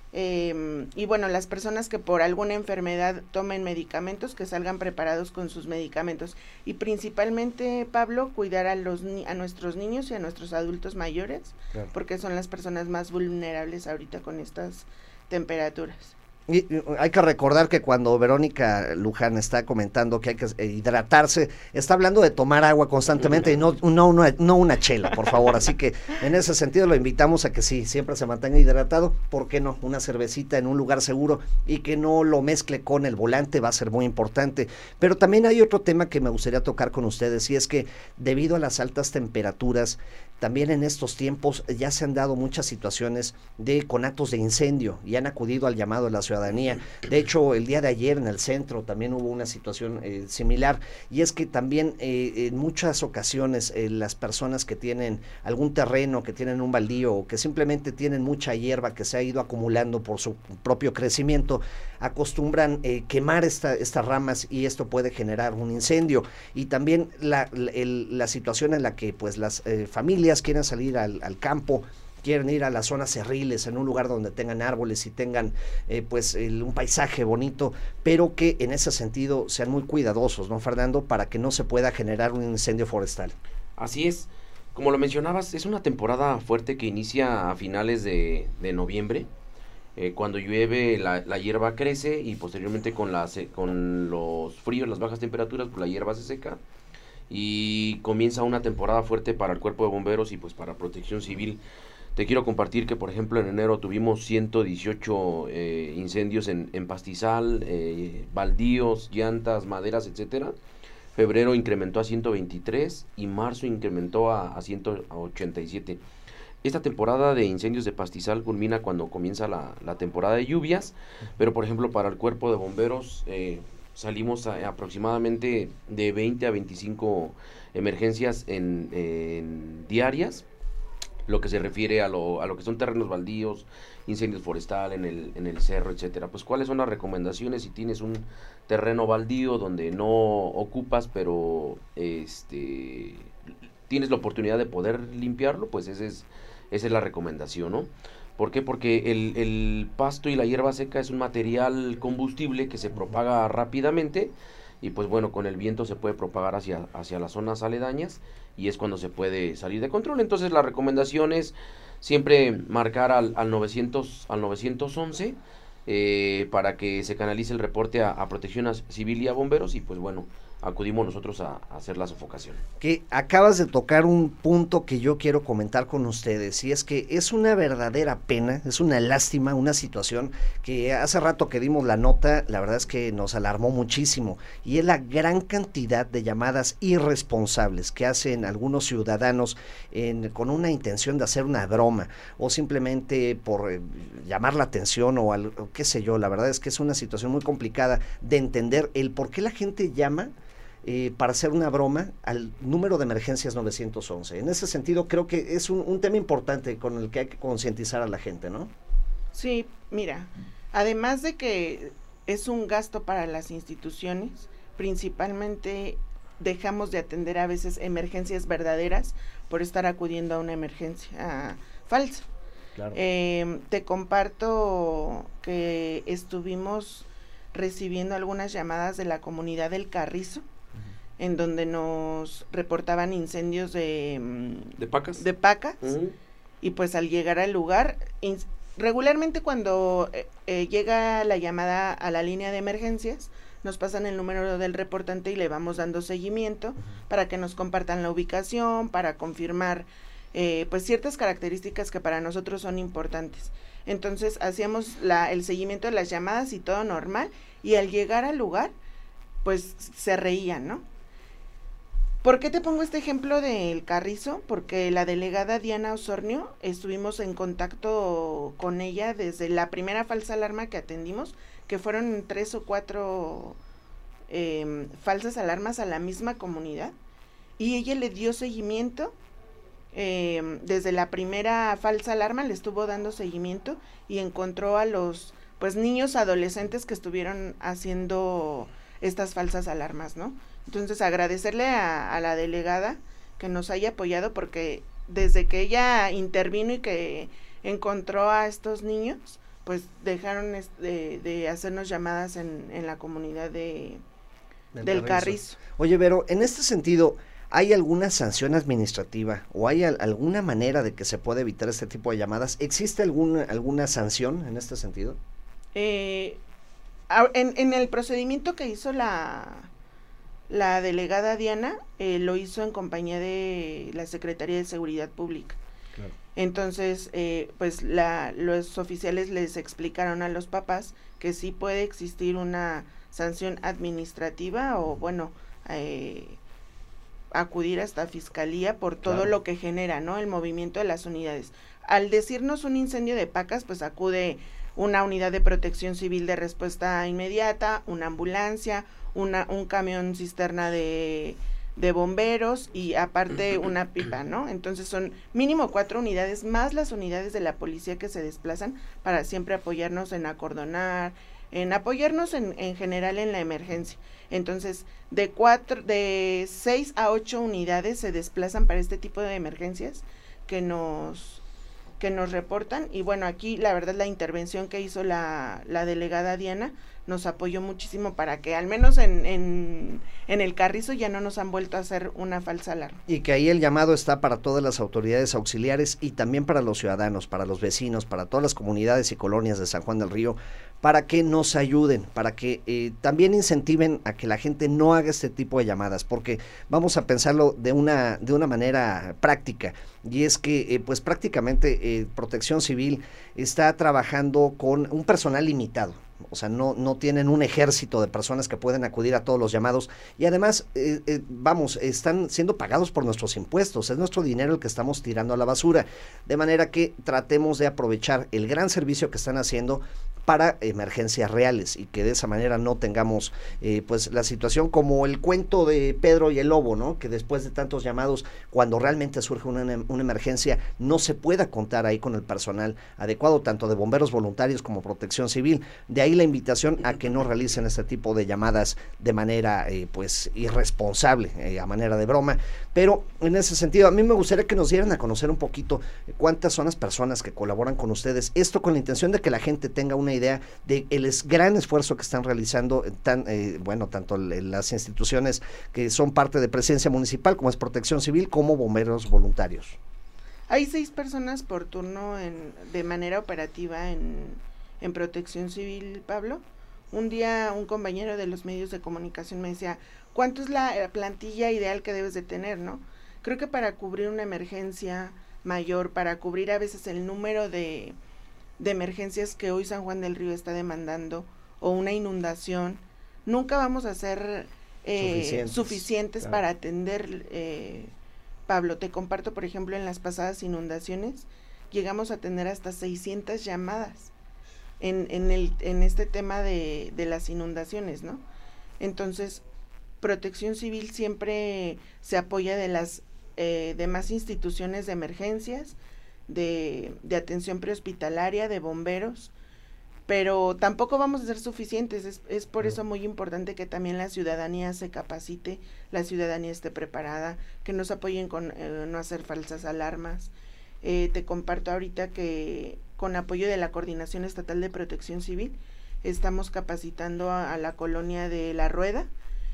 eh, y bueno, las personas que por alguna enfermedad tomen medicamentos, que salgan preparados con sus medicamentos, y principalmente, Pablo, cuidar a los ni- a nuestros niños y a nuestros adultos mayores, claro, porque son las personas más vulnerables ahorita con estas temperaturas. Y hay que recordar que cuando Verónica Luján está comentando que hay que hidratarse, está hablando de tomar agua constantemente y no, no, no, no una chela, por favor. Así que en ese sentido lo invitamos a que sí, siempre se mantenga hidratado. ¿Por qué no? Una cervecita en un lugar seguro y que no lo mezcle con el volante va a ser muy importante. Pero también hay otro tema que me gustaría tocar con ustedes, y es que debido a las altas temperaturas, también en estos tiempos ya se han dado muchas situaciones de conatos de incendio y han acudido al llamado de la ciudadanía. De hecho, el día de ayer en el centro también hubo una situación eh, similar, y es que también eh, en muchas ocasiones eh, las personas que tienen algún terreno, que tienen un baldío o que simplemente tienen mucha hierba que se ha ido acumulando por su propio crecimiento, acostumbran eh, quemar esta, estas ramas, y esto puede generar un incendio. Y también la, la, el, la situación en la que pues las eh, familias quieren salir al, al campo, quieren ir a las zonas cerriles, en un lugar donde tengan árboles y tengan eh, pues el, un paisaje bonito, pero que en ese sentido sean muy cuidadosos, ¿no, Fernando?, para que no se pueda generar un incendio forestal. Así es, como lo mencionabas, es una temporada fuerte que inicia a finales de, de noviembre, Eh, cuando llueve la, la hierba crece y posteriormente con, la, con los fríos, las bajas temperaturas, pues la hierba se seca y comienza una temporada fuerte para el Cuerpo de Bomberos y pues para Protección Civil. Te quiero compartir que por ejemplo en enero tuvimos ciento dieciocho eh, incendios en, en pastizal, eh, baldíos, llantas, maderas, etcétera. Febrero incrementó a ciento veintitrés y marzo incrementó a, a ciento ochenta y siete. Esta temporada de incendios de pastizal culmina cuando comienza la, la temporada de lluvias, pero por ejemplo para el Cuerpo de Bomberos eh, salimos a, aproximadamente de veinte a veinticinco emergencias en, en diarias, lo que se refiere a lo, a lo que son terrenos baldíos, incendios forestal en el, en el cerro, etcétera. Pues cuáles son las recomendaciones si tienes un terreno baldío donde no ocupas, pero este tienes la oportunidad de poder limpiarlo, pues ese es Esa es la recomendación, ¿no? ¿Por qué? Porque el, el pasto y la hierba seca es un material combustible que se propaga rápidamente y pues bueno, con el viento se puede propagar hacia, hacia las zonas aledañas y es cuando se puede salir de control. Entonces la recomendación es siempre marcar al, al, novecientos, al novecientos once eh, para que se canalice el reporte a, a Protección Civil y a bomberos y pues bueno, acudimos nosotros a, a hacer la sofocación. Que acabas de tocar un punto que yo quiero comentar con ustedes, y es que es una verdadera pena, es una lástima, una situación que hace rato que dimos la nota, la verdad es que nos alarmó muchísimo, y es la gran cantidad de llamadas irresponsables que hacen algunos ciudadanos en, con una intención de hacer una broma, o simplemente por eh, llamar la atención, o, al, o qué sé yo. La verdad es que es una situación muy complicada de entender el por qué la gente llama Eh, para hacer una broma al número de emergencias novecientos once. En ese sentido creo que es un, un tema importante con el que hay que concientizar a la gente, ¿no? Sí, mira, además de que es un gasto para las instituciones, principalmente dejamos de atender a veces emergencias verdaderas por estar acudiendo a una emergencia falsa. Claro. Eh, te comparto que estuvimos recibiendo algunas llamadas de la comunidad del Carrizo, en donde nos reportaban incendios de de pacas, de pacas uh-huh. Y pues al llegar al lugar, in, regularmente cuando eh, eh, llega la llamada a la línea de emergencias, nos pasan el número del reportante y le vamos dando seguimiento uh-huh. para que nos compartan la ubicación, para confirmar eh, pues ciertas características que para nosotros son importantes. Entonces hacíamos la, el seguimiento de las llamadas y todo normal, y al llegar al lugar pues se reían, ¿no? ¿Por qué te pongo este ejemplo del Carrizo? Porque la delegada Diana Osornio, estuvimos en contacto con ella desde la primera falsa alarma que atendimos, que fueron tres o cuatro eh, falsas alarmas a la misma comunidad, y ella le dio seguimiento, eh, desde la primera falsa alarma le estuvo dando seguimiento y encontró a los pues niños adolescentes que estuvieron haciendo estas falsas alarmas, ¿no? Entonces agradecerle a, a la delegada que nos haya apoyado, porque desde que ella intervino y que encontró a estos niños, pues dejaron de, de hacernos llamadas en, en la comunidad de del, del Carrizo. Carrizo. Oye, Vero, en este sentido, ¿hay alguna sanción administrativa o hay al, alguna manera de que se pueda evitar este tipo de llamadas? ¿Existe alguna, alguna sanción en este sentido? Eh, en, en el procedimiento que hizo la... La delegada Diana eh, lo hizo en compañía de la Secretaría de Seguridad Pública. Claro. Entonces, eh, pues la, los oficiales les explicaron a los papás que sí puede existir una sanción administrativa o, bueno, eh, acudir hasta Fiscalía por todo claro. lo que genera, ¿no? El movimiento de las unidades. Al decirnos un incendio de pacas, pues acude una unidad de protección civil de respuesta inmediata, una ambulancia, una un camión cisterna de, de bomberos y aparte una pipa, ¿no? Entonces son mínimo cuatro unidades más las unidades de la policía que se desplazan para siempre apoyarnos en acordonar, en apoyarnos en, en general en la emergencia. Entonces, de cuatro, de seis a ocho unidades se desplazan para este tipo de emergencias que nos que nos reportan, y bueno, aquí la verdad la intervención que hizo la, la delegada Diana nos apoyó muchísimo para que al menos en, en, en el Carrizo ya no nos han vuelto a hacer una falsa alarma. Y que ahí el llamado está para todas las autoridades auxiliares y también para los ciudadanos, para los vecinos, para todas las comunidades y colonias de San Juan del Río, para que nos ayuden, para que eh, también incentiven a que la gente no haga este tipo de llamadas, porque vamos a pensarlo de una, de una manera práctica, y es que eh, pues prácticamente eh, Protección Civil está trabajando con un personal limitado. O sea, no, no tienen un ejército de personas que pueden acudir a todos los llamados y además, eh, eh, vamos, están siendo pagados por nuestros impuestos, es nuestro dinero el que estamos tirando a la basura, de manera que tratemos de aprovechar el gran servicio que están haciendo para emergencias reales y que de esa manera no tengamos eh, pues la situación como el cuento de Pedro y el lobo, ¿no? Que después de tantos llamados, cuando realmente surge una, una emergencia, no se pueda contar ahí con el personal adecuado, tanto de bomberos voluntarios como Protección Civil. De ahí la invitación a que no realicen este tipo de llamadas de manera eh, pues irresponsable, eh, a manera de broma, pero en ese sentido a mí me gustaría que nos dieran a conocer un poquito cuántas son las personas que colaboran con ustedes, esto con la intención de que la gente tenga una idea de el es, gran esfuerzo que están realizando tan eh, bueno, tanto el, las instituciones que son parte de Presencia Municipal como es Protección Civil como bomberos voluntarios. Hay seis personas por turno en, de manera operativa en, en Protección Civil, Pablo. Un día un compañero de los medios de comunicación me decía, ¿cuánto es la plantilla ideal que debes de tener, no? Creo que para cubrir una emergencia mayor, para cubrir a veces el número de de emergencias que hoy San Juan del Río está demandando, o una inundación, nunca vamos a ser eh, suficientes, suficientes claro. para atender, eh, Pablo, te comparto, por ejemplo, en las pasadas inundaciones, llegamos a tener hasta seiscientas llamadas en, en, el, en este tema de, de las inundaciones, ¿no? Entonces, Protección Civil siempre se apoya de las eh, demás instituciones de emergencias, De, de atención prehospitalaria, de bomberos, pero tampoco vamos a ser suficientes, es, es por eso muy importante que también la ciudadanía se capacite, la ciudadanía esté preparada, que nos apoyen con eh, no hacer falsas alarmas. Eh, te comparto ahorita que con apoyo de la Coordinación Estatal de Protección Civil, estamos capacitando a, a la colonia de La Rueda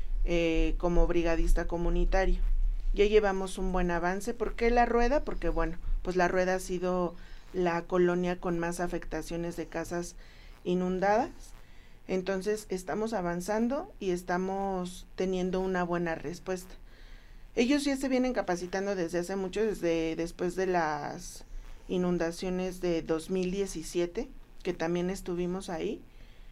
eh, como brigadista comunitario. Ya llevamos un buen avance. ¿Por qué La Rueda? Porque bueno, pues La Rueda ha sido la colonia con más afectaciones de casas inundadas, entonces estamos avanzando y estamos teniendo una buena respuesta. Ellos ya se vienen capacitando desde hace mucho, desde después de las inundaciones de dos mil diecisiete, que también estuvimos ahí,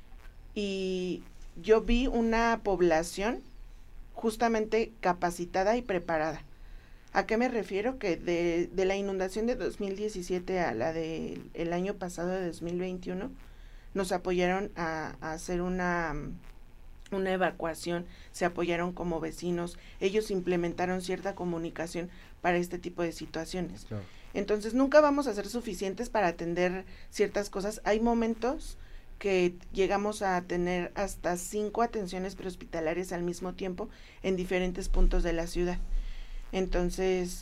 y yo vi una población justamente capacitada y preparada. ¿A qué me refiero? Que de, de la inundación de dos mil diecisiete a la del de año pasado de dos mil veintiuno, nos apoyaron a, a hacer una, una evacuación, se apoyaron como vecinos, ellos implementaron cierta comunicación para este tipo de situaciones. Claro. Entonces nunca vamos a ser suficientes para atender ciertas cosas. Hay momentos que llegamos a tener hasta cinco atenciones prehospitalarias al mismo tiempo en diferentes puntos de la ciudad. Entonces,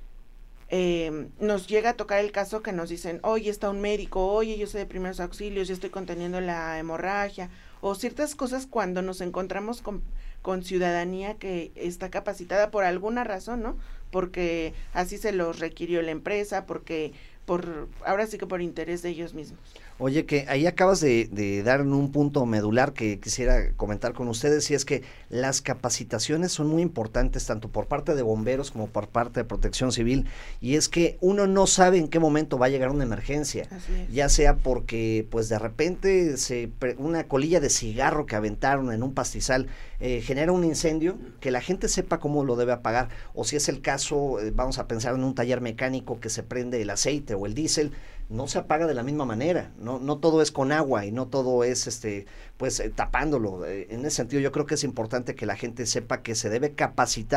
eh, nos llega a tocar el caso que nos dicen, oye, está un médico, oye, yo soy de primeros auxilios, yo estoy conteniendo la hemorragia, o ciertas cosas cuando nos encontramos con, con ciudadanía que está capacitada por alguna razón, ¿no? Porque así se los requirió la empresa, porque por ahora sí que por interés de ellos mismos. Oye, que ahí acabas de, de dar un punto medular que quisiera comentar con ustedes, y es que las capacitaciones son muy importantes tanto por parte de bomberos como por parte de Protección Civil, y es que uno no sabe en qué momento va a llegar una emergencia, ya sea porque pues de repente se una colilla de cigarro que aventaron en un pastizal eh, genera un incendio, que la gente sepa cómo lo debe apagar, o si es el caso, eh, vamos a pensar en un taller mecánico que se prende el aceite o el diésel, no se apaga de la misma manera, no no todo es con agua y no todo es este pues eh, tapándolo. Eh, en ese sentido yo creo que es importante que la gente sepa que se debe capacitar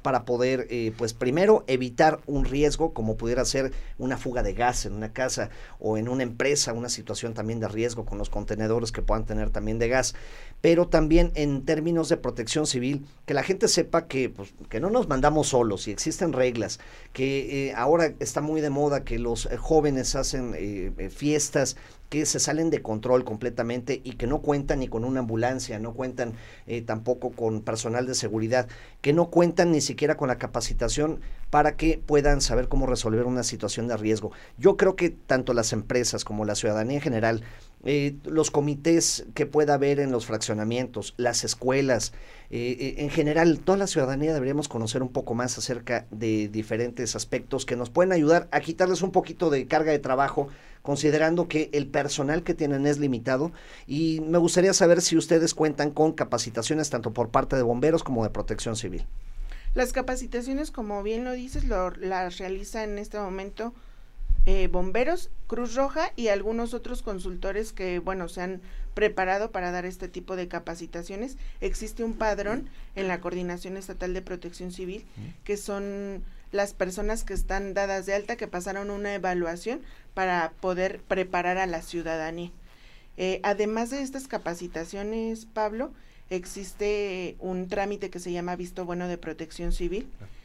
para poder, eh, pues primero, evitar un riesgo como pudiera ser una fuga de gas en una casa o en una empresa, una situación también de riesgo con los contenedores que puedan tener también de gas, pero también en términos de protección civil, que la gente sepa que, pues, que no nos mandamos solos y existen reglas, que eh, ahora está muy de moda que los eh, jóvenes hacen eh, eh, fiestas que se salen de control completamente y que no cuentan ni con una ambulancia, no cuentan eh, tampoco con personal de seguridad, que no cuentan ni siquiera con la capacitación para que puedan saber cómo resolver una situación de riesgo. Yo creo que tanto las empresas como la ciudadanía en general, eh, los comités que pueda haber en los fraccionamientos, las escuelas, eh, eh, en general toda la ciudadanía deberíamos conocer un poco más acerca de diferentes aspectos que nos pueden ayudar a quitarles un poquito de carga de trabajo, considerando que el personal que tienen es limitado, y me gustaría saber si ustedes cuentan con capacitaciones tanto por parte de bomberos como de protección civil. Las capacitaciones, como bien lo dices, lo, las realiza en este momento eh, bomberos, Cruz Roja y algunos otros consultores que, bueno, se han preparado para dar este tipo de capacitaciones. Existe un padrón en la Coordinación Estatal de Protección Civil, que son las personas que están dadas de alta, que pasaron una evaluación para poder preparar a la ciudadanía. Eh, además de estas capacitaciones, Pablo, existe un trámite que se llama Visto Bueno de Protección Civil,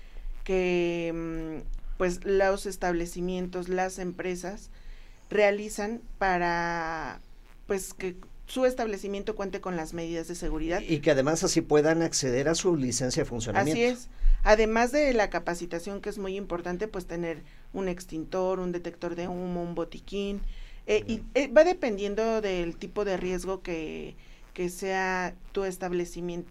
que pues los establecimientos, las empresas realizan para pues que su establecimiento cuente con las medidas de seguridad. Y que además así puedan acceder a su licencia de funcionamiento. Así es. Además de la capacitación, que es muy importante, pues tener un extintor, un detector de humo, un botiquín, eh, y eh, va dependiendo del tipo de riesgo que, que sea tu establecimiento.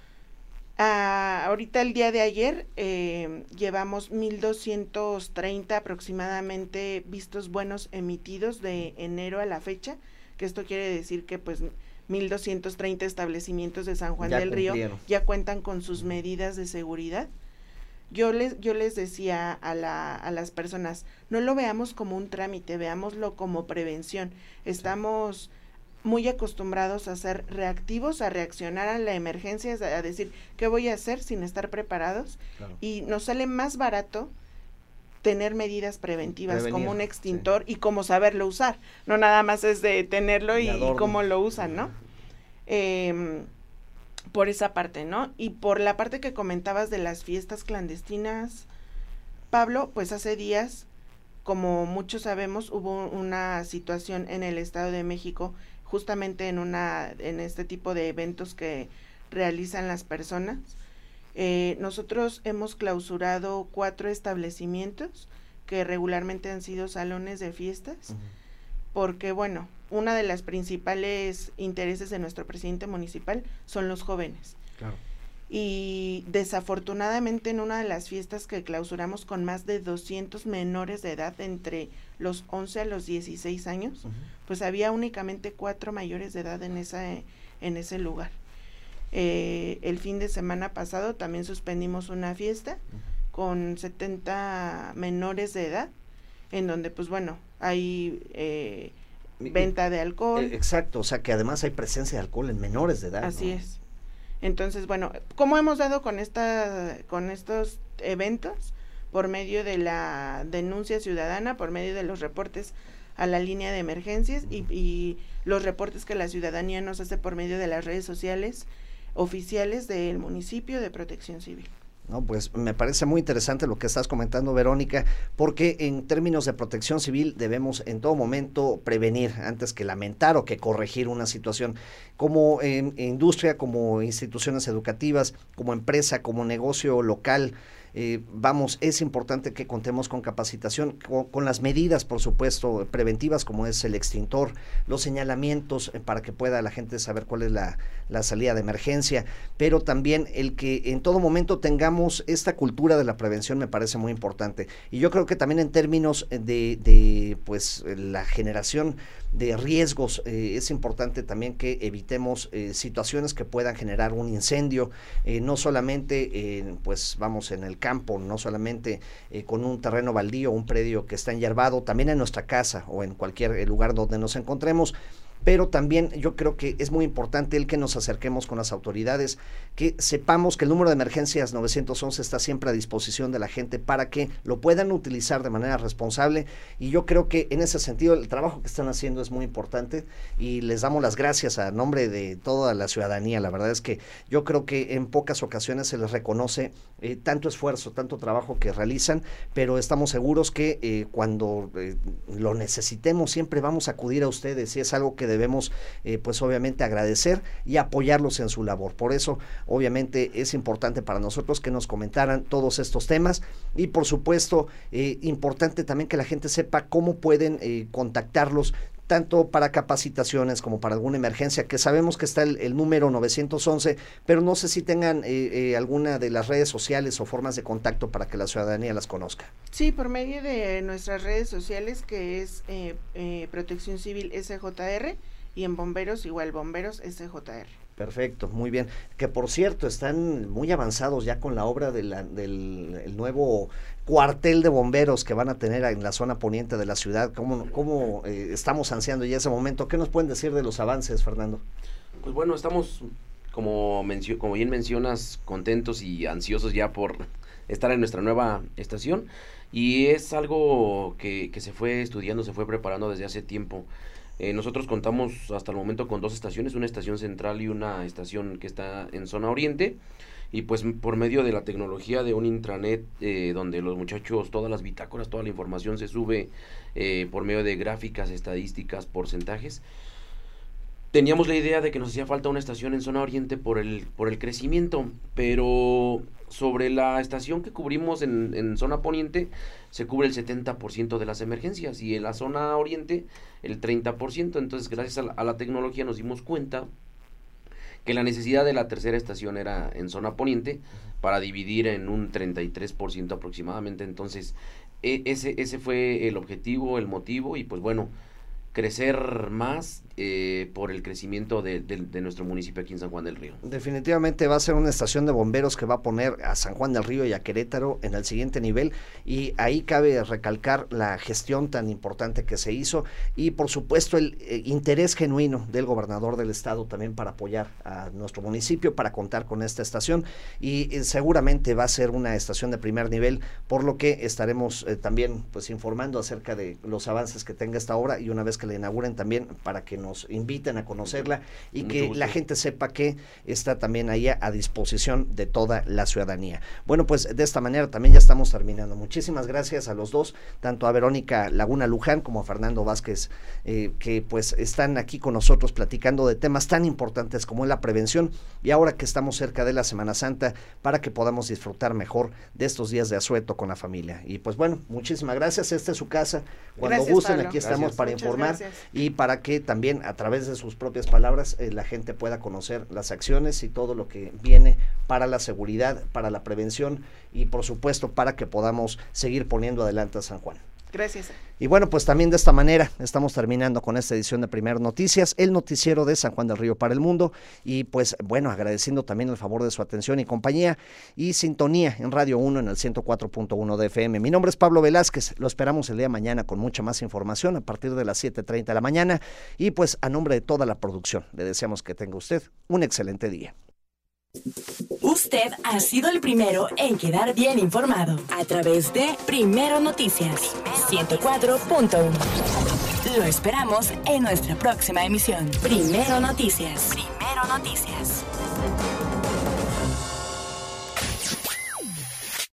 Ah, ahorita el día de ayer eh, llevamos mil doscientos treinta aproximadamente vistos buenos emitidos de enero a la fecha, que esto quiere decir que pues mil doscientos treinta establecimientos de San Juan ya del Río cumplieron. Ya cuentan con sus medidas de seguridad. Yo les, yo les decía a, la, a las personas, no lo veamos como un trámite, veámoslo como prevención. Estamos muy acostumbrados a ser reactivos, a reaccionar a la emergencia, a decir, ¿qué voy a hacer sin estar preparados? Claro. Y nos sale más barato tener medidas preventivas, Prevenir, como un extintor, sí. Y como saberlo usar. No nada más es de tenerlo y, y cómo lo usan, ¿no? Eh, por esa parte, ¿no? Y por la parte que comentabas de las fiestas clandestinas, Pablo, pues hace días, como muchos sabemos, hubo una situación en el Estado de México, justamente en una, en este tipo de eventos que realizan las personas. Eh, nosotros hemos clausurado cuatro establecimientos que regularmente han sido salones de fiestas, uh-huh. porque bueno, una de las principales intereses de nuestro presidente municipal son los jóvenes. Claro. Y desafortunadamente en una de las fiestas que clausuramos con más de doscientos menores de edad entre los once a los dieciséis años, uh-huh. pues había únicamente cuatro mayores de edad en esa en ese lugar. Eh, el fin de semana pasado también suspendimos una fiesta uh-huh. con setenta menores de edad, en donde pues bueno, hay eh, venta de alcohol. Exacto, o sea que además hay presencia de alcohol en menores de edad. Así ¿no? es. Entonces, bueno, ¿cómo hemos dado con esta, con estos eventos? Por medio de la denuncia ciudadana, por medio de los reportes a la línea de emergencias y, y los reportes que la ciudadanía nos hace por medio de las redes sociales oficiales del municipio de Protección Civil. No, pues me parece muy interesante lo que estás comentando, Verónica, porque en términos de protección civil debemos en todo momento prevenir antes que lamentar o que corregir una situación. Como eh, industria, como instituciones educativas, como empresa, como negocio local, eh, vamos, es importante que contemos con capacitación, con, con las medidas, por supuesto, preventivas, como es el extintor, los señalamientos eh, para que pueda la gente saber cuál es la, la salida de emergencia, pero también el que en todo momento tengamos esta cultura de la prevención me parece muy importante. Y yo creo que también en términos de, de pues, la generación de riesgos, eh, es importante también que evitemos eh, situaciones que puedan generar un incendio, eh, no solamente, eh, pues vamos, en el campo, no solamente eh, con un terreno baldío, un predio que está enyerbado, también en nuestra casa o en cualquier lugar donde nos encontremos, pero también yo creo que es muy importante el que nos acerquemos con las autoridades, que sepamos que el número de emergencias nueve once está siempre a disposición de la gente para que lo puedan utilizar de manera responsable, y yo creo que en ese sentido el trabajo que están haciendo es muy importante y les damos las gracias a nombre de toda la ciudadanía. La verdad es que yo creo que en pocas ocasiones se les reconoce eh, tanto esfuerzo, tanto trabajo que realizan, pero estamos seguros que eh, cuando eh, lo necesitemos siempre vamos a acudir a ustedes, y es algo que debemos eh, pues obviamente agradecer y apoyarlos en su labor. Por eso obviamente es importante para nosotros que nos comentaran todos estos temas, y por supuesto eh, importante también que la gente sepa cómo pueden eh, contactarlos, tanto para capacitaciones como para alguna emergencia, que sabemos que está el, el número nueve once, pero no sé si tengan eh, eh, alguna de las redes sociales o formas de contacto para que la ciudadanía las conozca. Sí, por medio de nuestras redes sociales, que es eh, eh, Protección Civil S J R, y en Bomberos igual, Bomberos S J R. Perfecto, muy bien. Que por cierto, están muy avanzados ya con la obra de la, del el nuevo cuartel de bomberos que van a tener en la zona poniente de la ciudad. ¿Cómo, cómo eh, estamos ansiando ya ese momento? ¿Qué nos pueden decir de los avances, Fernando? Pues bueno, estamos, como, mencio- como bien mencionas, contentos y ansiosos ya por estar en nuestra nueva estación, y es algo que, que se fue estudiando, se fue preparando desde hace tiempo. Eh, nosotros contamos hasta el momento con dos estaciones, una estación central y una estación que está en zona oriente, y pues por medio de la tecnología de un intranet eh, donde los muchachos, todas las bitácoras, toda la información se sube eh, por medio de gráficas, estadísticas, porcentajes. Teníamos la idea de que nos hacía falta una estación en zona oriente por el, por el crecimiento, pero sobre la estación que cubrimos en, en zona poniente se cubre el setenta por ciento de las emergencias, y en la zona oriente el treinta por ciento. Entonces, gracias a la, a la tecnología nos dimos cuenta que la necesidad de la tercera estación era en zona poniente para dividir en un treinta y tres por ciento aproximadamente. Entonces, e, ese, ese fue el objetivo, el motivo, y pues bueno, crecer más eh, por el crecimiento de, de, de nuestro municipio aquí en San Juan del Río. Definitivamente va a ser una estación de bomberos que va a poner a San Juan del Río y a Querétaro en el siguiente nivel, y ahí cabe recalcar la gestión tan importante que se hizo, y por supuesto el eh, interés genuino del gobernador del estado también para apoyar a nuestro municipio, para contar con esta estación, y eh, seguramente va a ser una estación de primer nivel, por lo que estaremos eh, también pues informando acerca de los avances que tenga esta obra, y una vez que la inauguren también para que nos inviten a conocerla y Mucho que gusto. la gente sepa que está también ahí a disposición de toda la ciudadanía. Bueno, pues de esta manera también ya estamos terminando. Muchísimas gracias a los dos, tanto a Verónica Laguna Luján como a Fernando Vázquez, eh, que pues están aquí con nosotros platicando de temas tan importantes como es la prevención, y ahora que estamos cerca de la Semana Santa, para que podamos disfrutar mejor de estos días de asueto con la familia. Y pues bueno, muchísimas gracias. Esta es su casa. Cuando Gracias, gusten, Pablo. aquí estamos Gracias. para Muchas informar gracias. y para que también a través de sus propias palabras eh, la gente pueda conocer las acciones y todo lo que viene para la seguridad, para la prevención, y por supuesto para que podamos seguir poniendo adelante a San Juan. Gracias. Y bueno, pues también de esta manera estamos terminando con esta edición de Primer Noticias, el noticiero de San Juan del Río para el mundo, y pues bueno, agradeciendo también el favor de su atención y compañía y sintonía en Radio uno en el ciento cuatro punto uno de F M. Mi nombre es Pablo Velázquez, lo esperamos el día de mañana con mucha más información a partir de las siete treinta de la mañana, y pues a nombre de toda la producción le deseamos que tenga usted un excelente día. Usted ha sido el primero en quedar bien informado a través de Primero Noticias ciento cuatro punto uno. Lo esperamos en nuestra próxima emisión. Primero Noticias. Primero Noticias.